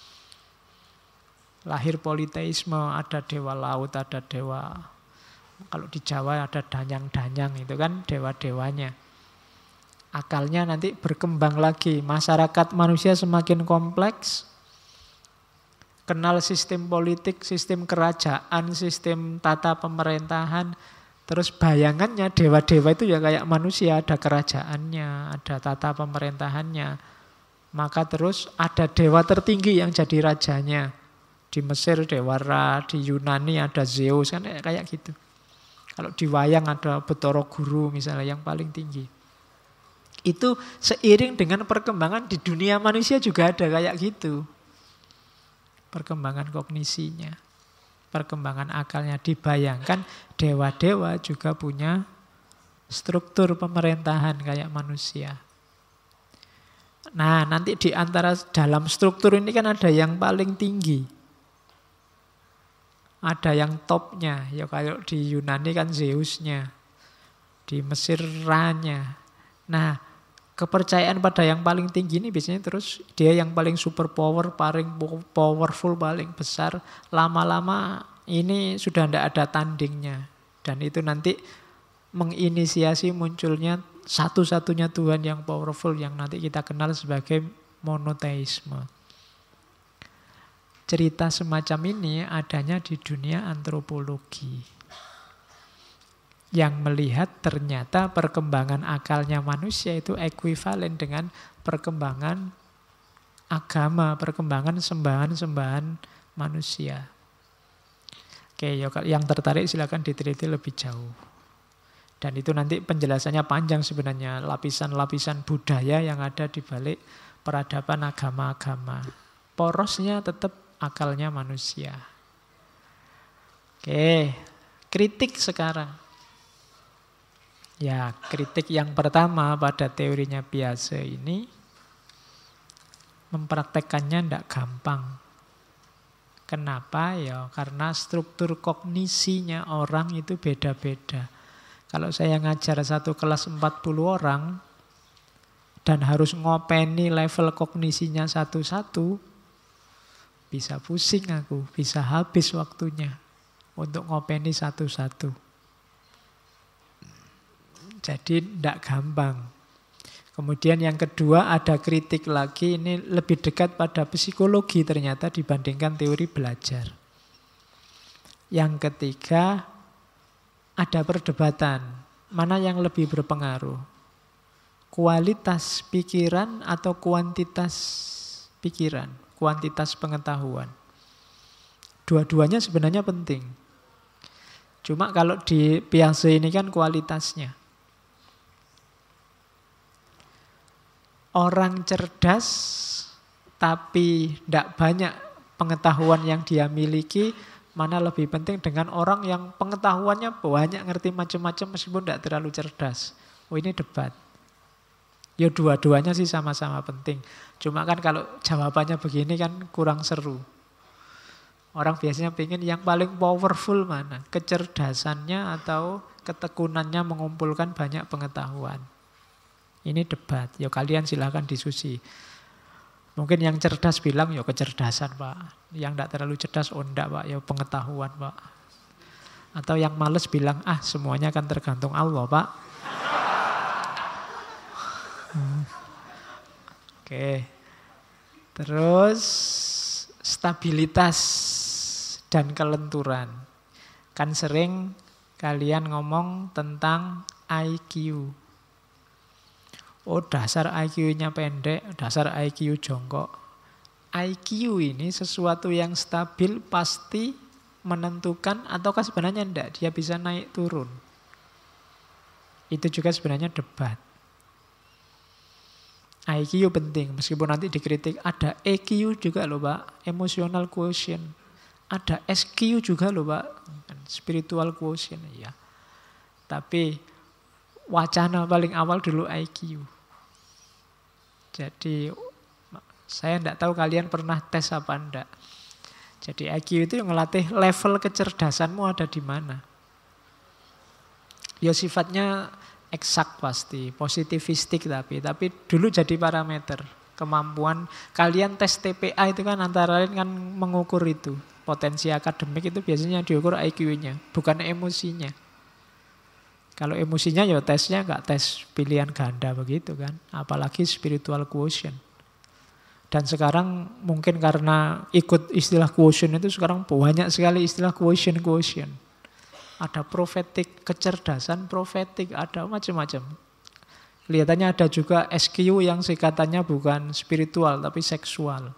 Lahir politeisme, ada dewa laut, ada dewa. Kalau di Jawa ada danyang-danyang itu kan dewa-dewanya. Akalnya nanti berkembang lagi. Masyarakat manusia semakin kompleks. Kenal sistem politik, sistem kerajaan, sistem tata pemerintahan. Terus bayangannya dewa-dewa itu ya kayak manusia, ada kerajaannya, ada tata pemerintahannya. Maka terus ada dewa tertinggi yang jadi rajanya. Di Mesir Dewa Ra, di Yunani ada Zeus, kan kayak gitu. Kalau di wayang ada Bathara Guru misalnya yang paling tinggi. Itu seiring dengan perkembangan di dunia manusia juga ada kayak gitu. Perkembangan kognisinya, perkembangan akalnya, dibayangkan dewa-dewa juga punya struktur pemerintahan kayak manusia. Nah, nanti di antara dalam struktur ini kan ada yang paling tinggi. Ada yang topnya, ya kayak di Yunani kan Zeusnya, di Mesir Ra-nya. Nah, kepercayaan pada yang paling tinggi ini biasanya terus dia yang paling super power, paling powerful, paling besar. Lama-lama ini sudah tidak ada tandingnya. Dan itu nanti menginisiasi munculnya satu-satunya Tuhan yang powerful yang nanti kita kenal sebagai monoteisme. Cerita semacam ini adanya di dunia antropologi. Yang melihat ternyata perkembangan akalnya manusia itu ekuivalen dengan perkembangan agama, perkembangan sembahan-sembahan manusia. Oke, yang tertarik silakan diteliti lebih jauh. Dan itu nanti penjelasannya panjang sebenarnya, lapisan-lapisan budaya yang ada di balik peradaban agama-agama. Porosnya tetap akalnya manusia. Oke, kritik sekarang. Ya, kritik yang pertama pada teorinya Piaget ini mempraktekannya tidak gampang. Kenapa? Ya, karena struktur kognisinya orang itu beda-beda. Kalau saya ngajar satu kelas 40 orang dan harus ngopeni level kognisinya satu-satu, Bisa pusing aku, bisa habis waktunya untuk ngopeni satu-satu. Jadi tidak gampang. Kemudian yang kedua ada kritik lagi, ini lebih dekat pada psikologi ternyata dibandingkan teori belajar. Yang ketiga ada perdebatan, mana yang lebih berpengaruh? Kualitas pikiran atau kuantitas pikiran, kuantitas pengetahuan. Dua-duanya sebenarnya penting. Cuma kalau di Piaget ini kan kualitasnya. Orang cerdas tapi tidak banyak pengetahuan yang dia miliki, mana lebih penting dengan orang yang pengetahuannya banyak, ngerti macam-macam meskipun tidak terlalu cerdas. Oh, ini debat. Ya dua-duanya sih sama-sama penting. Cuma kan kalau jawabannya begini kan kurang seru. Orang biasanya pengen yang paling powerful mana? Kecerdasannya atau ketekunannya mengumpulkan banyak pengetahuan. Ini debat, ya kalian silahkan diskusi. Mungkin yang cerdas bilang, ya kecerdasan Pak. Yang tidak terlalu cerdas, oh enggak Pak, ya pengetahuan Pak. Atau yang males bilang, semuanya kan tergantung Allah Pak. Oke. Terus stabilitas dan kelenturan. Kan sering kalian ngomong tentang IQ. Oh, dasar IQ-nya pendek, dasar IQ jongkok. IQ ini sesuatu yang stabil pasti menentukan ataukah sebenarnya enggak, dia bisa naik turun. Itu juga sebenarnya debat. IQ penting, meskipun nanti dikritik. Ada EQ juga loh Pak, emotional quotient. Ada SQ juga loh Pak, spiritual quotient. Ya. Tapi wacana paling awal dulu IQ. Jadi saya tidak tahu kalian pernah tes apa enggak. Jadi IQ itu yang ngelatih level kecerdasanmu ada di mana. Ya sifatnya eksak pasti, positivistik tapi dulu jadi parameter. Kemampuan kalian tes TPA itu kan antara lain kan mengukur itu. Potensi akademik itu biasanya diukur IQ-nya, bukan emosinya. Kalau emosinya ya tesnya nggak tes pilihan ganda begitu kan. Apalagi spiritual quotient. Dan sekarang mungkin karena ikut istilah quotient itu sekarang banyak sekali istilah quotient. Ada profetik, kecerdasan profetik, ada macam-macam. Kelihatannya ada juga SQ yang singkatannya bukan spiritual tapi seksual.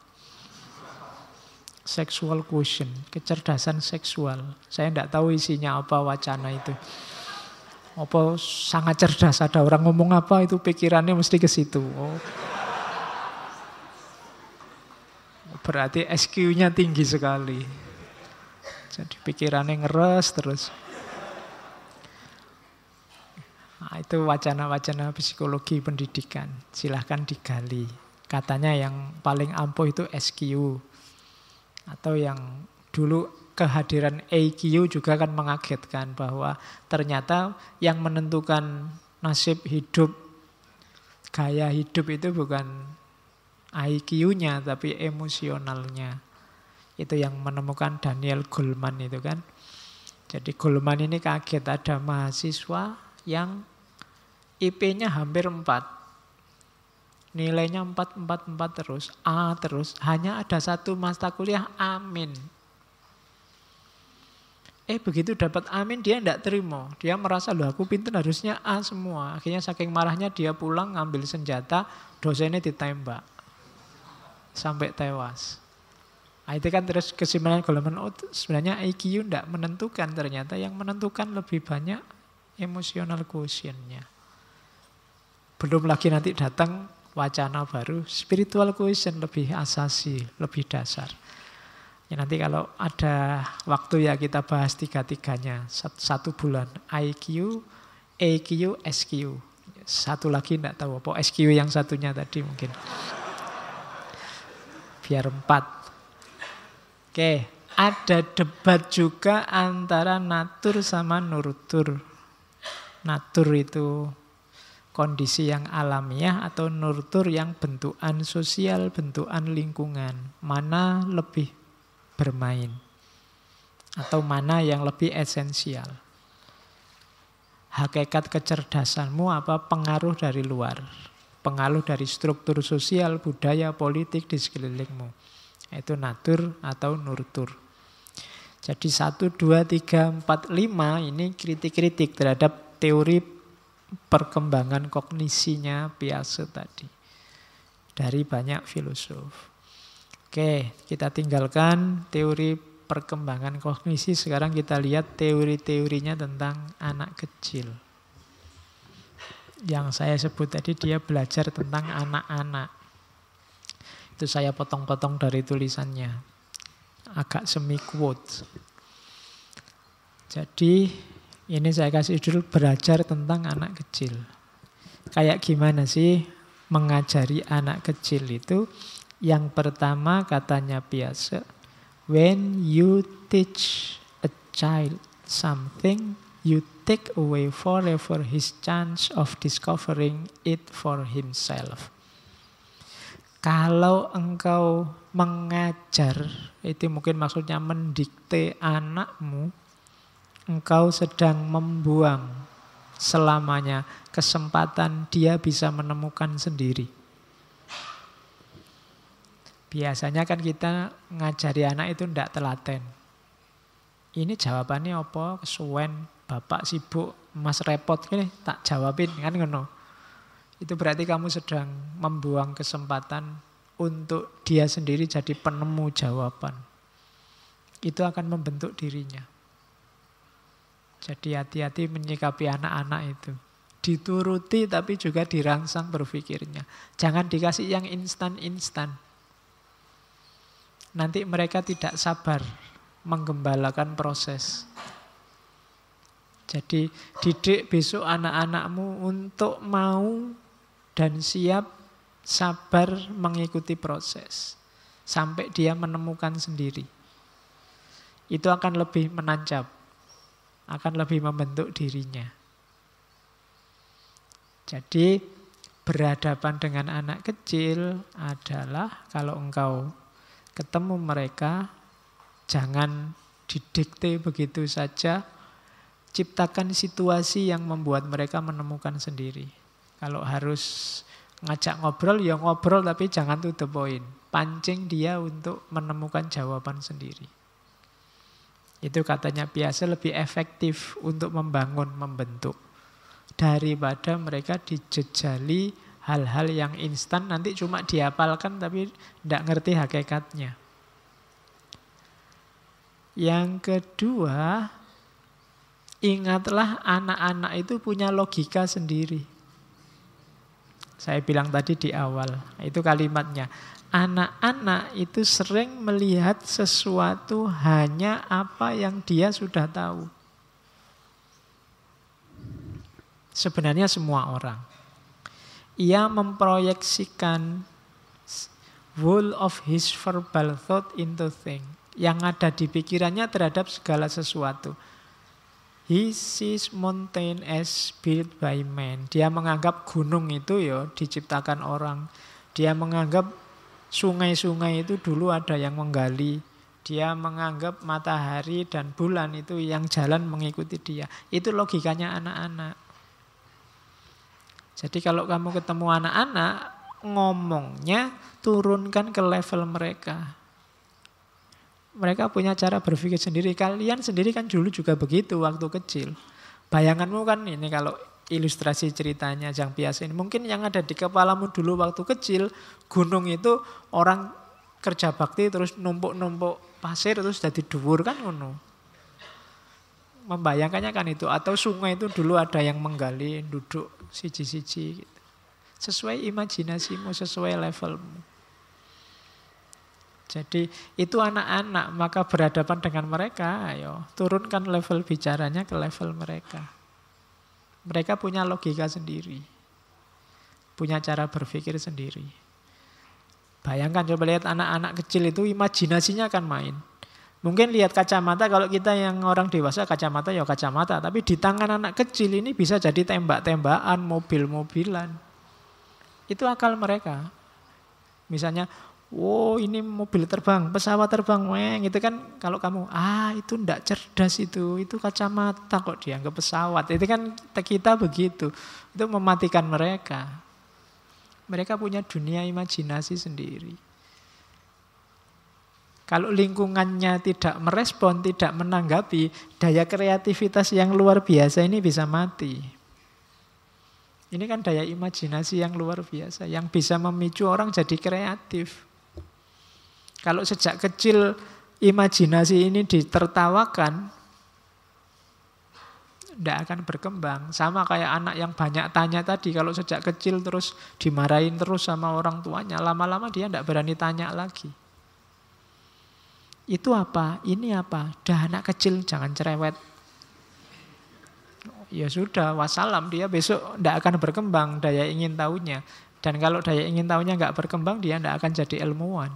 Sexual quotient, kecerdasan seksual. Saya tidak tahu isinya apa wacana itu. Apa sangat cerdas, ada orang ngomong apa itu pikirannya mesti ke situ. Oh. Berarti SQ-nya tinggi sekali. Jadi pikirannya ngeres terus. Nah, itu wacana-wacana psikologi pendidikan. Silahkan digali. Katanya yang paling ampuh itu SQ. Atau yang dulu kehadiran EQ juga kan mengagetkan bahwa ternyata yang menentukan nasib hidup, gaya hidup itu bukan IQ-nya tapi emosionalnya. Itu yang menemukan Daniel Goleman itu kan. Jadi Goleman ini kaget ada mahasiswa yang IP-nya hampir 4. Nilainya 4 terus, A terus. Hanya ada satu mata kuliah amin. Begitu dapat amin dia tidak terima. Dia merasa loh aku pintar harusnya A semua. Akhirnya saking marahnya dia pulang ngambil senjata, dosennya ditembak. Sampai tewas. Nah, itu kan terus kesimpulan Goleman, sebenarnya IQ tidak menentukan, ternyata yang menentukan lebih banyak emotional quotient-nya. Belum lagi nanti datang wacana baru, spiritual quotient lebih asasi, lebih dasar. Ya nanti kalau ada waktu ya kita bahas 3-3-nya. 1 bulan IQ, EQ, SQ. Satu lagi tidak tahu apa SQ yang satunya tadi mungkin. Biar 4. Oke, ada debat juga antara natur sama nurtur. Natur itu kondisi yang alamiah atau nurtur yang bentukan sosial, bentukan lingkungan. Mana lebih bermain. Atau mana yang lebih esensial. Hakikat kecerdasanmu apa? Pengaruh dari luar. Pengaruh dari struktur sosial, budaya, politik di sekelilingmu. Itu natur atau nurtur. Jadi 1, 2, 3, 4, 5 ini kritik-kritik terhadap teori perkembangan kognisinya Piaget tadi. Dari banyak filosof. Oke, kita tinggalkan teori perkembangan kognisi. Sekarang kita lihat teori-teorinya tentang anak kecil. Yang saya sebut tadi dia belajar tentang anak-anak. Itu saya potong-potong dari tulisannya. Agak semi quote. Jadi ini saya kasih judul belajar tentang anak kecil. Kayak gimana sih mengajari anak kecil itu? Yang pertama katanya Piaget, when you teach a child something, you take away forever his chance of discovering it for himself. Kalau engkau mengajar, itu mungkin maksudnya mendikte anakmu, engkau sedang membuang selamanya kesempatan dia bisa menemukan sendiri. Biasanya kan kita ngajari anak itu ndak telaten. Ini jawabannya apa? Kesuwen, bapak sibuk, mas repot, ini tak jawabin, kan ngono. Itu berarti kamu sedang membuang kesempatan untuk dia sendiri jadi penemu jawaban. Itu akan membentuk dirinya. Jadi hati-hati menyikapi anak-anak itu. Dituruti tapi juga dirangsang berpikirnya. Jangan dikasih yang instan-instan. Nanti mereka tidak sabar menggembalakan proses. Jadi didik besok anak-anakmu untuk mau dan siap sabar mengikuti proses. Sampai dia menemukan sendiri. Itu akan lebih menancap. Akan lebih membentuk dirinya. Jadi berhadapan dengan anak kecil adalah kalau engkau ketemu mereka, jangan didikte begitu saja. Ciptakan situasi yang membuat mereka menemukan sendiri. Kalau harus ngajak ngobrol, ya ngobrol tapi jangan to the point. Pancing dia untuk menemukan jawaban sendiri. Itu katanya Piaget lebih efektif untuk membangun, membentuk. Daripada mereka dijejali hal-hal yang instan, nanti cuma dihafalkan tapi tidak ngerti hakikatnya. Yang kedua, ingatlah anak-anak itu punya logika sendiri. Saya bilang tadi di awal, itu kalimatnya. Anak-anak itu sering melihat sesuatu hanya apa yang dia sudah tahu. Sebenarnya semua orang. Ia memproyeksikan whole of his verbal thought into thing. Yang ada di pikirannya terhadap segala sesuatu. He sees mountain as built by man. Dia menganggap gunung itu ya diciptakan orang. Dia menganggap sungai-sungai itu dulu ada yang menggali. Dia menganggap matahari dan bulan itu yang jalan mengikuti dia. Itu logikanya anak-anak. Jadi kalau kamu ketemu anak-anak, ngomongnya turunkan ke level mereka. Mereka punya cara berpikir sendiri. Kalian sendiri kan dulu juga begitu waktu kecil. Bayanganmu kan ini kalau ilustrasi ceritanya Jean Piaget ini. Mungkin yang ada di kepalamu dulu waktu kecil, gunung itu orang kerja bakti terus numpuk-numpuk pasir terus jadi dhuwur kan ngono. Membayangkannya kan itu. Atau sungai itu dulu ada yang menggali, duduk siji-siji gitu. Sesuai imajinasimu, sesuai levelmu. Jadi itu anak-anak, maka berhadapan dengan mereka, ayo turunkan level bicaranya ke level mereka. Mereka punya logika sendiri. Punya cara berpikir sendiri. Bayangkan coba lihat anak-anak kecil itu imajinasinya akan main. Mungkin lihat kacamata, kalau kita yang orang dewasa kacamata ya kacamata. Tapi di tangan anak kecil ini bisa jadi tembak-tembakan, mobil-mobilan. Itu akal mereka. Misalnya, Wow, ini mobil terbang, pesawat terbang, weng, itu kan kalau kamu, itu ndak cerdas itu kacamata kok dianggap pesawat. Itu kan kita begitu, itu mematikan mereka. Mereka punya dunia imajinasi sendiri. Kalau lingkungannya tidak merespon, tidak menanggapi, daya kreativitas yang luar biasa ini bisa mati. Ini kan daya imajinasi yang luar biasa, yang bisa memicu orang jadi kreatif. Kalau sejak kecil imajinasi ini ditertawakan, tidak akan berkembang. Sama kayak anak yang banyak tanya tadi, kalau sejak kecil terus dimarahin terus sama orang tuanya, lama-lama dia tidak berani tanya lagi. Itu apa? Ini apa? Dah anak kecil, jangan cerewet. Ya sudah, wassalam, dia besok tidak akan berkembang daya ingin tahunya. Dan kalau daya ingin tahunya nggak berkembang, dia tidak akan jadi ilmuwan.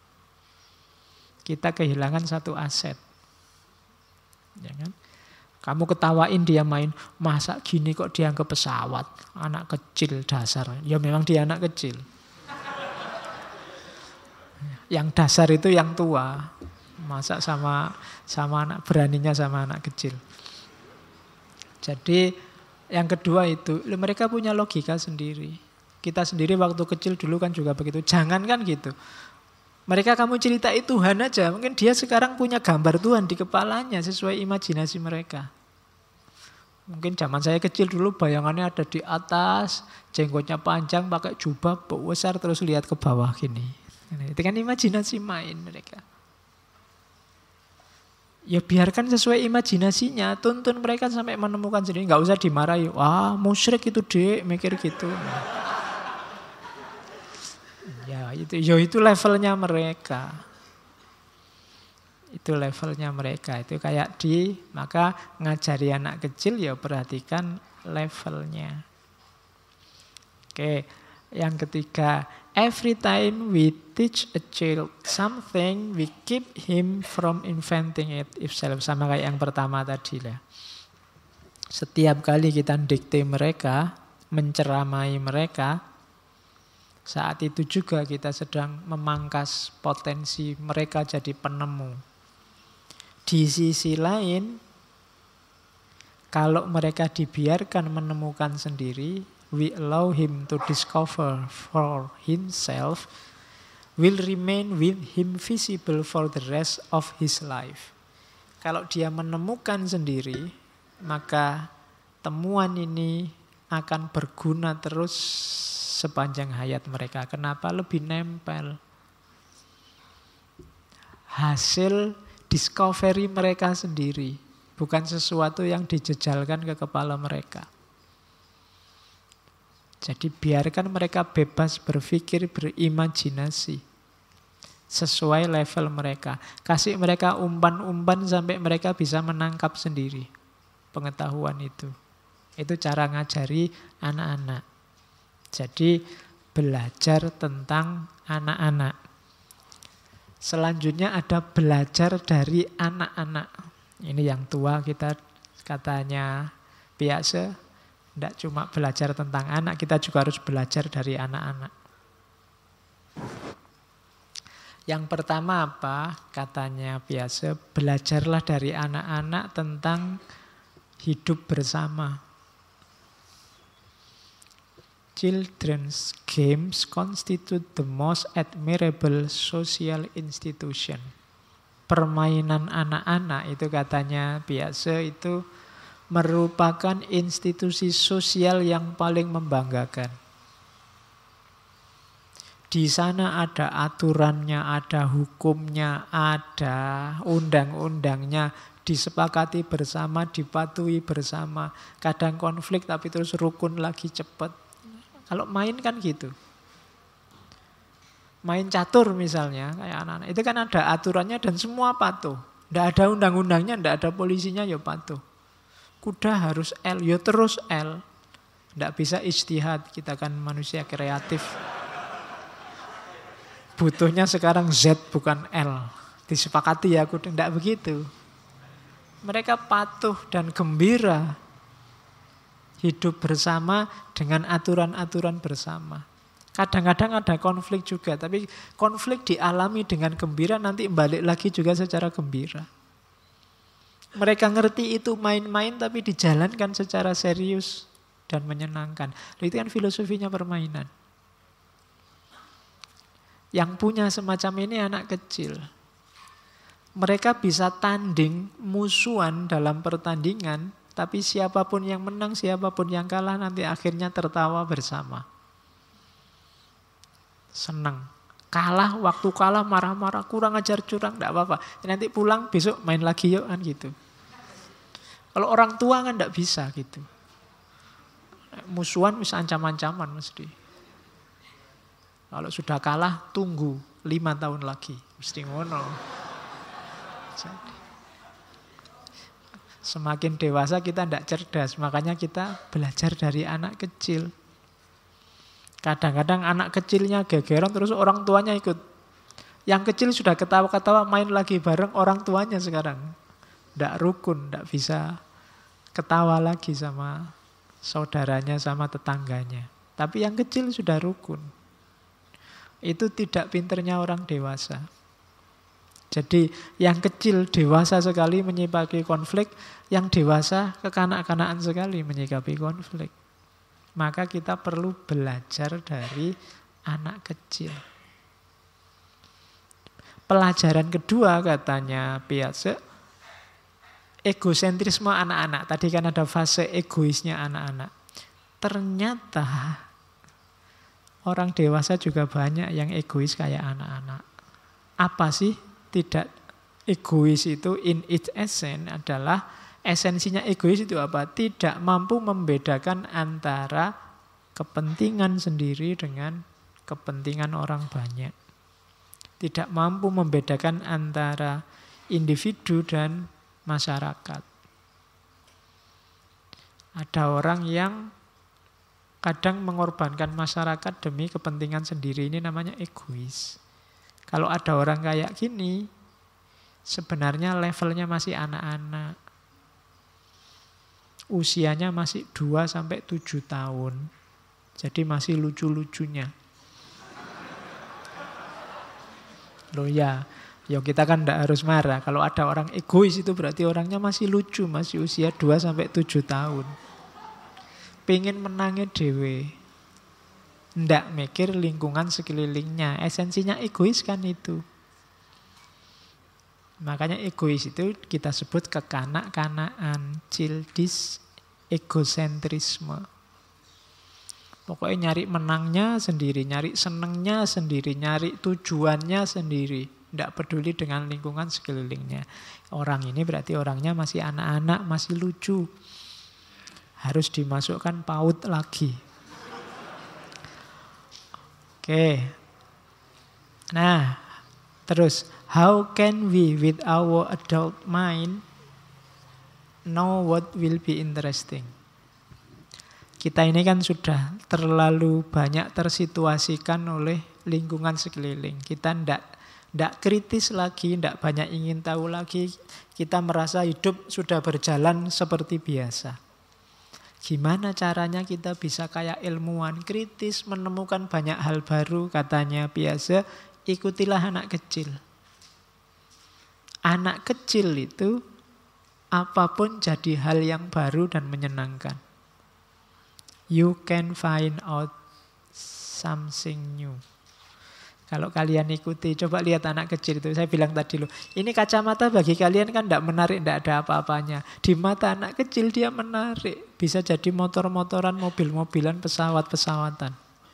Kita kehilangan satu aset. Ya kan? Kamu ketawain dia main, masa gini kok dianggap pesawat? Anak kecil dasar. Ya memang dia anak kecil. Yang dasar itu yang tua. Masa sama anak, beraninya sama anak kecil. Jadi yang kedua itu, mereka punya logika sendiri. Kita sendiri waktu kecil dulu kan juga begitu. Jangan kan gitu. Mereka kamu ceritain Tuhan aja, mungkin dia sekarang punya gambar Tuhan di kepalanya sesuai imajinasi mereka. Mungkin zaman saya kecil dulu bayangannya ada di atas, jenggotnya panjang, pakai jubah besar terus lihat ke bawah gini. Itu kan imajinasi main mereka. Ya biarkan sesuai imajinasinya, tuntun mereka sampai menemukan sendiri, nggak usah dimarahi. Wah, musyrik itu dek, mikir gitu. Ya itu levelnya mereka. Itu levelnya mereka. Itu kayak maka ngajari anak kecil ya perhatikan levelnya. Oke, yang ketiga, every time we teach a child something, we keep him from inventing it himself. Sama kayak yang pertama tadi lah. Setiap kali kita dikte mereka, menceramai mereka, saat itu juga kita sedang memangkas potensi mereka jadi penemu. Di sisi lain, kalau mereka dibiarkan menemukan sendiri, we allow him to discover for himself, will remain with him visible for the rest of his life. Kalau dia menemukan sendiri, maka temuan ini akan berguna terus sepanjang hayat mereka. Kenapa? Lebih nempel. Hasil discovery mereka sendiri, bukan sesuatu yang dijejalkan ke kepala mereka. Jadi biarkan mereka bebas berpikir, berimajinasi sesuai level mereka. Kasih mereka umpan-umpan sampai mereka bisa menangkap sendiri pengetahuan itu. Itu cara ngajari anak-anak. Jadi belajar tentang anak-anak. Selanjutnya ada belajar dari anak-anak. Ini yang tua kita katanya biasa. Tidak cuma belajar tentang anak, kita juga harus belajar dari anak-anak. Yang pertama apa? Katanya biasa, belajarlah dari anak-anak tentang hidup bersama. Children's games constitute the most admirable social institution. Permainan anak-anak itu katanya biasa itu merupakan institusi sosial yang paling membanggakan. Di sana ada aturannya, ada hukumnya, ada undang-undangnya, disepakati bersama, dipatuhi bersama. Kadang konflik tapi terus rukun lagi cepat. Kalau main kan gitu. Main catur misalnya, kayak anak-anak. Itu kan ada aturannya dan semua patuh. Tidak ada undang-undangnya, tidak ada polisinya, ya patuh. Kuda harus L, ya terus L. Tidak bisa ijtihad, kita kan manusia kreatif. Butuhnya sekarang Z bukan L. Disepakati ya, kuda. Tidak begitu. Mereka patuh dan gembira hidup bersama dengan aturan-aturan bersama. Kadang-kadang ada konflik juga, tapi konflik dialami dengan gembira, nanti balik lagi juga secara gembira. Mereka ngerti itu main-main, tapi dijalankan secara serius dan menyenangkan. Itu kan filosofinya permainan. Yang punya semacam ini anak kecil. Mereka bisa tanding, musuhan dalam pertandingan, tapi siapapun yang menang, siapapun yang kalah, nanti akhirnya tertawa bersama. Senang. Kalah, waktu kalah marah-marah, kurang ajar curang, tidak apa-apa. Nanti pulang, besok main lagi yuk, kan gitu. Kalau orang tua kan tidak bisa gitu. Musuhan bisa ancam-ancaman mesti. Kalau sudah kalah, tunggu 5 tahun lagi. Mesti ngono. Jadi, semakin dewasa kita tidak cerdas. Makanya kita belajar dari anak kecil. Kadang-kadang anak kecilnya gegeran, terus orang tuanya ikut. Yang kecil sudah ketawa-ketawa, main lagi bareng orang tuanya sekarang. Tidak rukun, tidak bisa ketawa lagi sama saudaranya, sama tetangganya. Tapi yang kecil sudah rukun. Itu tidak pinternya orang dewasa. Jadi yang kecil dewasa sekali menyikapi konflik, yang dewasa kekanak-kanakan sekali menyikapi konflik. Maka kita perlu belajar dari anak kecil. Pelajaran kedua katanya Piaget, egosentrisme anak-anak. Tadi kan ada fase egoisnya anak-anak. Ternyata orang dewasa juga banyak yang egois kayak anak-anak. Apa sih tidak egois itu? In its essence adalah, esensinya egois itu apa? Tidak mampu membedakan antara kepentingan sendiri dengan kepentingan orang banyak. Tidak mampu membedakan antara individu dan masyarakat. Ada orang yang kadang mengorbankan masyarakat demi kepentingan sendiri, ini namanya egois. Kalau ada orang kayak gini, sebenarnya levelnya masih anak-anak. Usianya masih 2-7 tahun. Jadi masih lucu-lucunya. Loh ya, kita kan tidak harus marah. Kalau ada orang egois itu berarti orangnya masih lucu, masih usia 2-7 tahun. Pengen menangnya dewe, ndak mikir lingkungan sekelilingnya. Esensinya egois kan itu. Makanya egois itu kita sebut kekanak-kanakan, childish egocentrisme. Pokoknya nyari menangnya sendiri, nyari senengnya sendiri, nyari tujuannya sendiri. Ndak peduli dengan lingkungan sekelilingnya. Orang ini berarti orangnya masih anak-anak, masih lucu. Harus dimasukkan PAUD lagi. Oke. Nah, terus how can we with our adult mind know what will be interesting? Kita ini kan sudah terlalu banyak tersituasikan oleh lingkungan sekeliling. Kita ndak kritis lagi, ndak banyak ingin tahu lagi. Kita merasa hidup sudah berjalan seperti biasa. Gimana caranya kita bisa kayak ilmuwan kritis, menemukan banyak hal baru, katanya Piaget, ikutilah anak kecil. Anak kecil itu apapun jadi hal yang baru dan menyenangkan. You can find out something new. Kalau kalian ikuti, coba lihat anak kecil itu. Saya bilang tadi loh, ini kacamata bagi kalian kan tidak menarik, tidak ada apa-apanya. Di mata anak kecil dia menarik. Bisa jadi motor-motoran, mobil-mobilan, pesawat-pesawatan.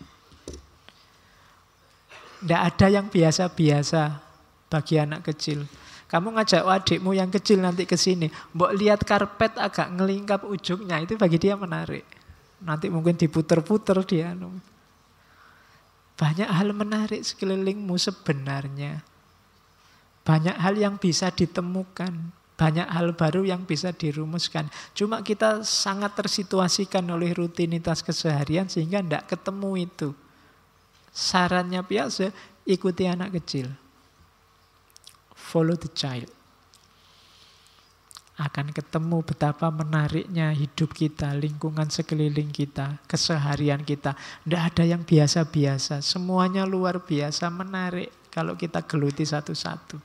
Tidak ada yang biasa-biasa bagi anak kecil. Kamu ngajak adikmu yang kecil nanti ke sini, mbok lihat karpet agak ngelingkap ujungnya, itu bagi dia menarik. Nanti mungkin diputer-puter dia. Banyak hal menarik sekelilingmu sebenarnya. Banyak hal yang bisa ditemukan. Banyak hal baru yang bisa dirumuskan. Cuma kita sangat tersituasikan oleh rutinitas keseharian sehingga tidak ketemu itu. Sarannya Piaget, ikuti anak kecil. Follow the child. akan ketemu betapa menariknya hidup kita, lingkungan sekeliling kita, keseharian kita. Tidak ada yang biasa-biasa, semuanya luar biasa menarik kalau kita geluti satu-satu.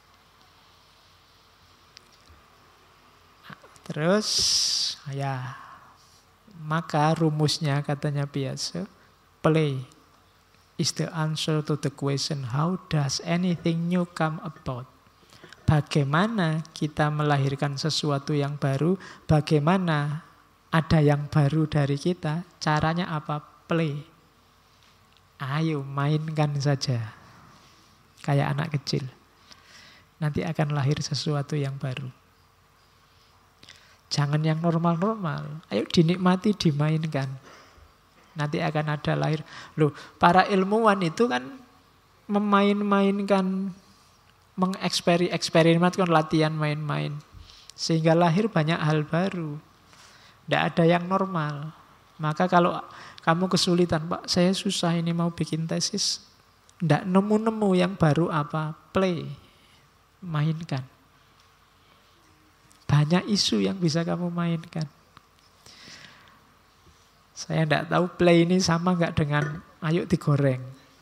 Terus, ya, maka rumusnya katanya biasa, play is the answer to the question, how does anything new come about? Bagaimana kita melahirkan sesuatu yang baru, bagaimana ada yang baru dari kita, caranya apa? Play. Ayo mainkan saja. Kayak anak kecil. Nanti akan lahir sesuatu yang baru. Jangan yang normal-normal. Ayo dinikmati, dimainkan. Nanti akan ada lahir. Loh, para ilmuwan itu kan memain-mainkan, eksperimen, latihan main-main. Sehingga lahir banyak hal baru. Tidak ada yang normal. Maka kalau kamu kesulitan, Pak, saya susah ini mau bikin tesis. Tidak nemu-nemu yang baru apa? Play. Mainkan. Banyak isu yang bisa kamu mainkan. Saya tidak tahu play ini sama nggak dengan ayo digoreng.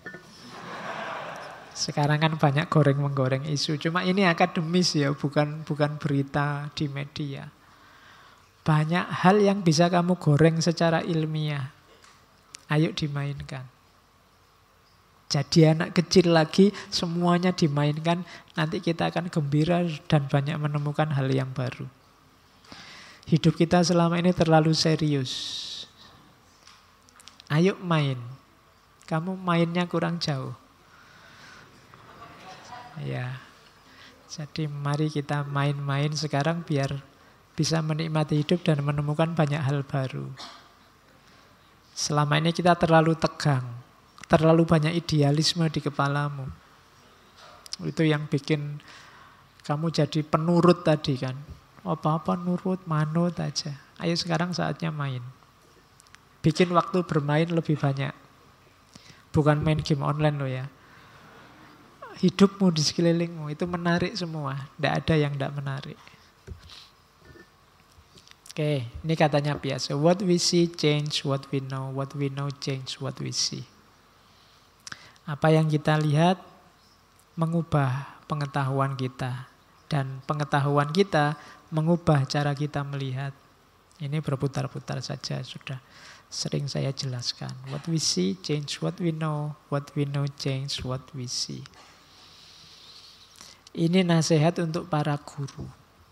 Sekarang kan banyak goreng-menggoreng isu. Cuma ini akademis ya, bukan berita di media. Banyak hal yang bisa kamu goreng secara ilmiah. Ayo dimainkan. Jadi anak kecil lagi, semuanya dimainkan. Nanti kita akan gembira dan banyak menemukan hal yang baru. Hidup kita selama ini terlalu serius. Ayo main. Kamu mainnya kurang jauh. Ya, jadi mari kita main-main sekarang biar bisa menikmati hidup dan menemukan banyak hal baru. Selama ini kita terlalu tegang, terlalu banyak idealisme di kepalamu. Itu yang bikin kamu jadi penurut tadi kan. Apa-apa nurut, manut aja. Ayo sekarang saatnya main. Bikin waktu bermain lebih banyak. Bukan main game online loh ya. Hidupmu di sekelilingmu itu menarik semua. Tidak ada yang tidak menarik. Oke, ini katanya biasa. What we see change what we know. What we know change what we see. Apa yang kita lihat mengubah pengetahuan kita. Dan pengetahuan kita mengubah cara kita melihat. Ini berputar-putar saja, sudah sering saya jelaskan. What we see change what we know. What we know change what we see. Ini nasihat untuk para guru.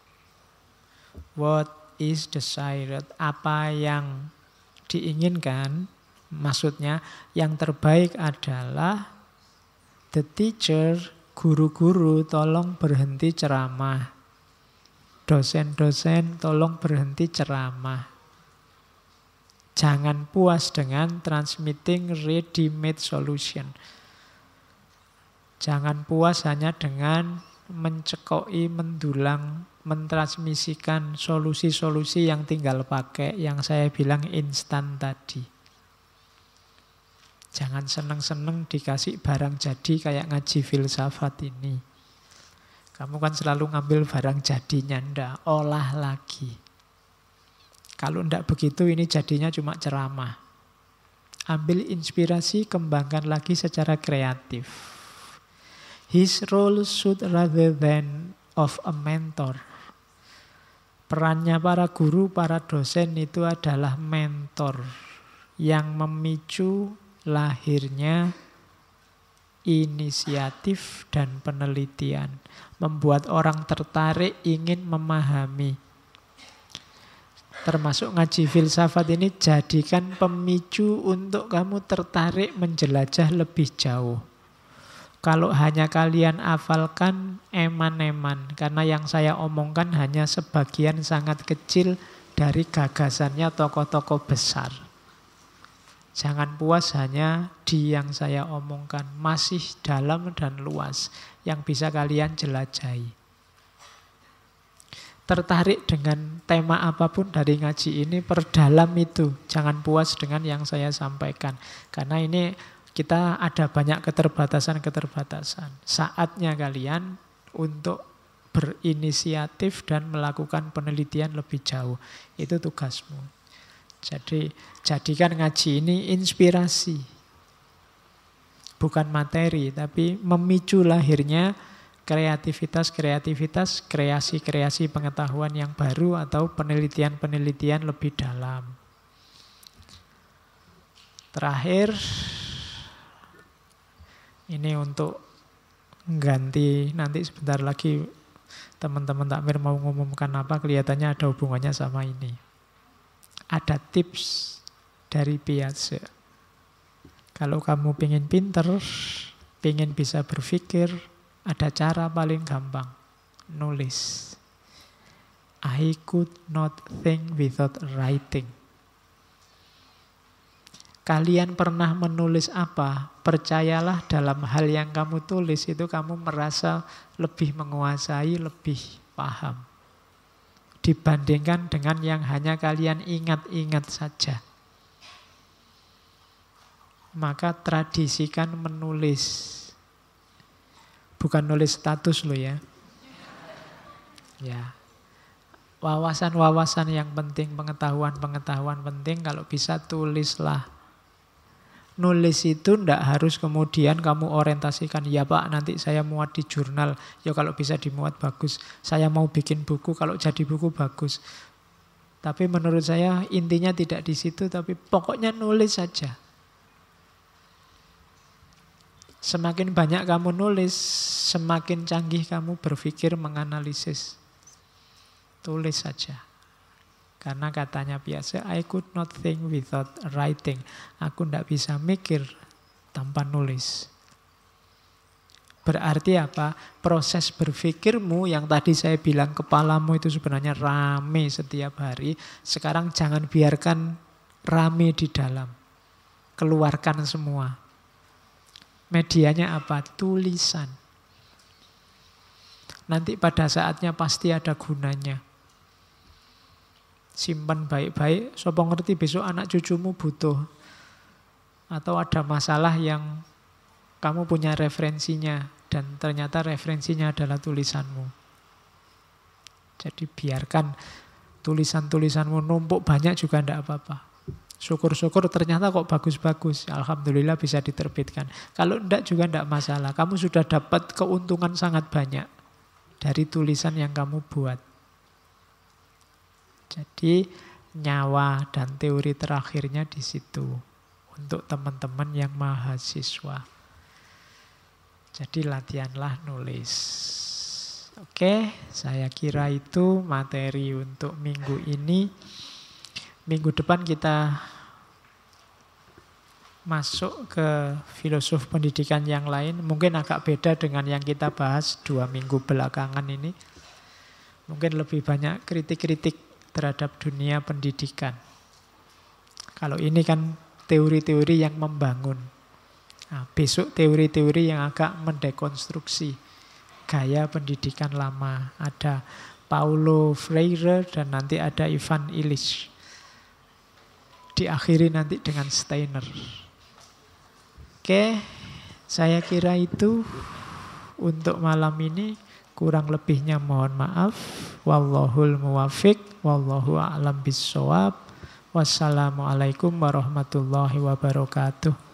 What is desired? Apa yang diinginkan, maksudnya yang terbaik adalah the teacher, guru-guru tolong berhenti ceramah. Dosen-dosen tolong berhenti ceramah. Jangan puas dengan transmitting ready-made solution. Jangan puas hanya dengan mencekoi, mendulang, mentransmisikan solusi-solusi yang tinggal pakai, yang saya bilang instan tadi. Jangan seneng-seneng dikasih barang jadi kayak ngaji filsafat ini. Kamu kan selalu ngambil barang jadinya, ndak, olah lagi. Kalau ndak begitu ini jadinya cuma ceramah. Ambil inspirasi, kembangkan lagi secara kreatif. His role should rather than of a mentor. Perannya para guru, para dosen itu adalah mentor yang memicu lahirnya inisiatif dan penelitian. Membuat orang tertarik ingin memahami. Termasuk ngaji filsafat ini jadikan pemicu untuk kamu tertarik menjelajah lebih jauh. Kalau hanya kalian hafalkan eman-eman, karena yang saya omongkan hanya sebagian sangat kecil dari gagasannya tokoh-tokoh besar. Jangan puas hanya di yang saya omongkan, masih dalam dan luas yang bisa kalian jelajahi. Tertarik dengan tema apapun dari ngaji ini, perdalam itu. Jangan puas dengan yang saya sampaikan, karena ini kita ada banyak keterbatasan-keterbatasan. Saatnya kalian untuk berinisiatif dan melakukan penelitian lebih jauh. Itu tugasmu. Jadi jadikan ngaji ini inspirasi. Bukan materi, tapi memicu lahirnya kreativitas, kreasi-kreasi pengetahuan yang baru atau penelitian-penelitian lebih dalam. Terakhir, ini untuk ganti, nanti sebentar lagi teman-teman takmir mau ngumumkan apa, kelihatannya ada hubungannya sama ini. Ada tips dari Piaget. Kalau kamu pengen pinter, pengen bisa berpikir, ada cara paling gampang, nulis. I could not think without writing. Kalian pernah menulis apa? Percayalah dalam hal yang kamu tulis itu kamu merasa lebih menguasai, lebih paham. Dibandingkan dengan yang hanya kalian ingat-ingat saja. Maka tradisikan menulis. Bukan nulis status loh ya. Ya. Wawasan-wawasan yang penting, pengetahuan-pengetahuan penting, kalau bisa tulislah. Nulis itu ndak harus kemudian kamu orientasikan, ya Pak nanti saya muat di jurnal, ya kalau bisa dimuat bagus. Saya mau bikin buku, kalau jadi buku bagus. Tapi menurut saya intinya tidak di situ, tapi pokoknya nulis saja. Semakin banyak kamu nulis, semakin canggih kamu berpikir menganalisis. Tulis saja. Karena katanya biasa, I could not think without writing. Aku tidak bisa mikir tanpa nulis. Berarti apa? Proses berpikirmu yang tadi saya bilang kepalamu itu sebenarnya rame setiap hari. Sekarang jangan biarkan rame di dalam. Keluarkan semua. Medianya apa? Tulisan. Nanti pada saatnya pasti ada gunanya. Simpan baik-baik, sapa ngerti besok anak cucumu butuh. Atau ada masalah yang kamu punya referensinya. Dan ternyata referensinya adalah tulisanmu. Jadi biarkan tulisan-tulisanmu numpuk banyak juga tidak apa-apa. Syukur-syukur ternyata kok bagus-bagus. Alhamdulillah bisa diterbitkan. Kalau tidak juga tidak masalah. Kamu sudah dapat keuntungan sangat banyak dari tulisan yang kamu buat. Jadi nyawa dan teori terakhirnya di situ. Untuk teman-teman yang mahasiswa. Jadi latihanlah nulis. Oke, saya kira itu materi untuk minggu ini. Minggu depan kita masuk ke filosof pendidikan yang lain. Mungkin agak beda dengan yang kita bahas 2 minggu belakangan ini. Mungkin lebih banyak kritik-kritik terhadap dunia pendidikan. Kalau ini kan teori-teori yang membangun. Nah, besok teori-teori yang agak mendekonstruksi gaya pendidikan lama. Ada Paulo Freire dan nanti ada Ivan Illich. Diakhiri nanti dengan Steiner. Oke, saya kira itu untuk malam ini. Kurang lebihnya mohon maaf. Wallahul muwafiq, wallahu a'lam bissawab. Wassalamualaikum warahmatullahi wabarakatuh.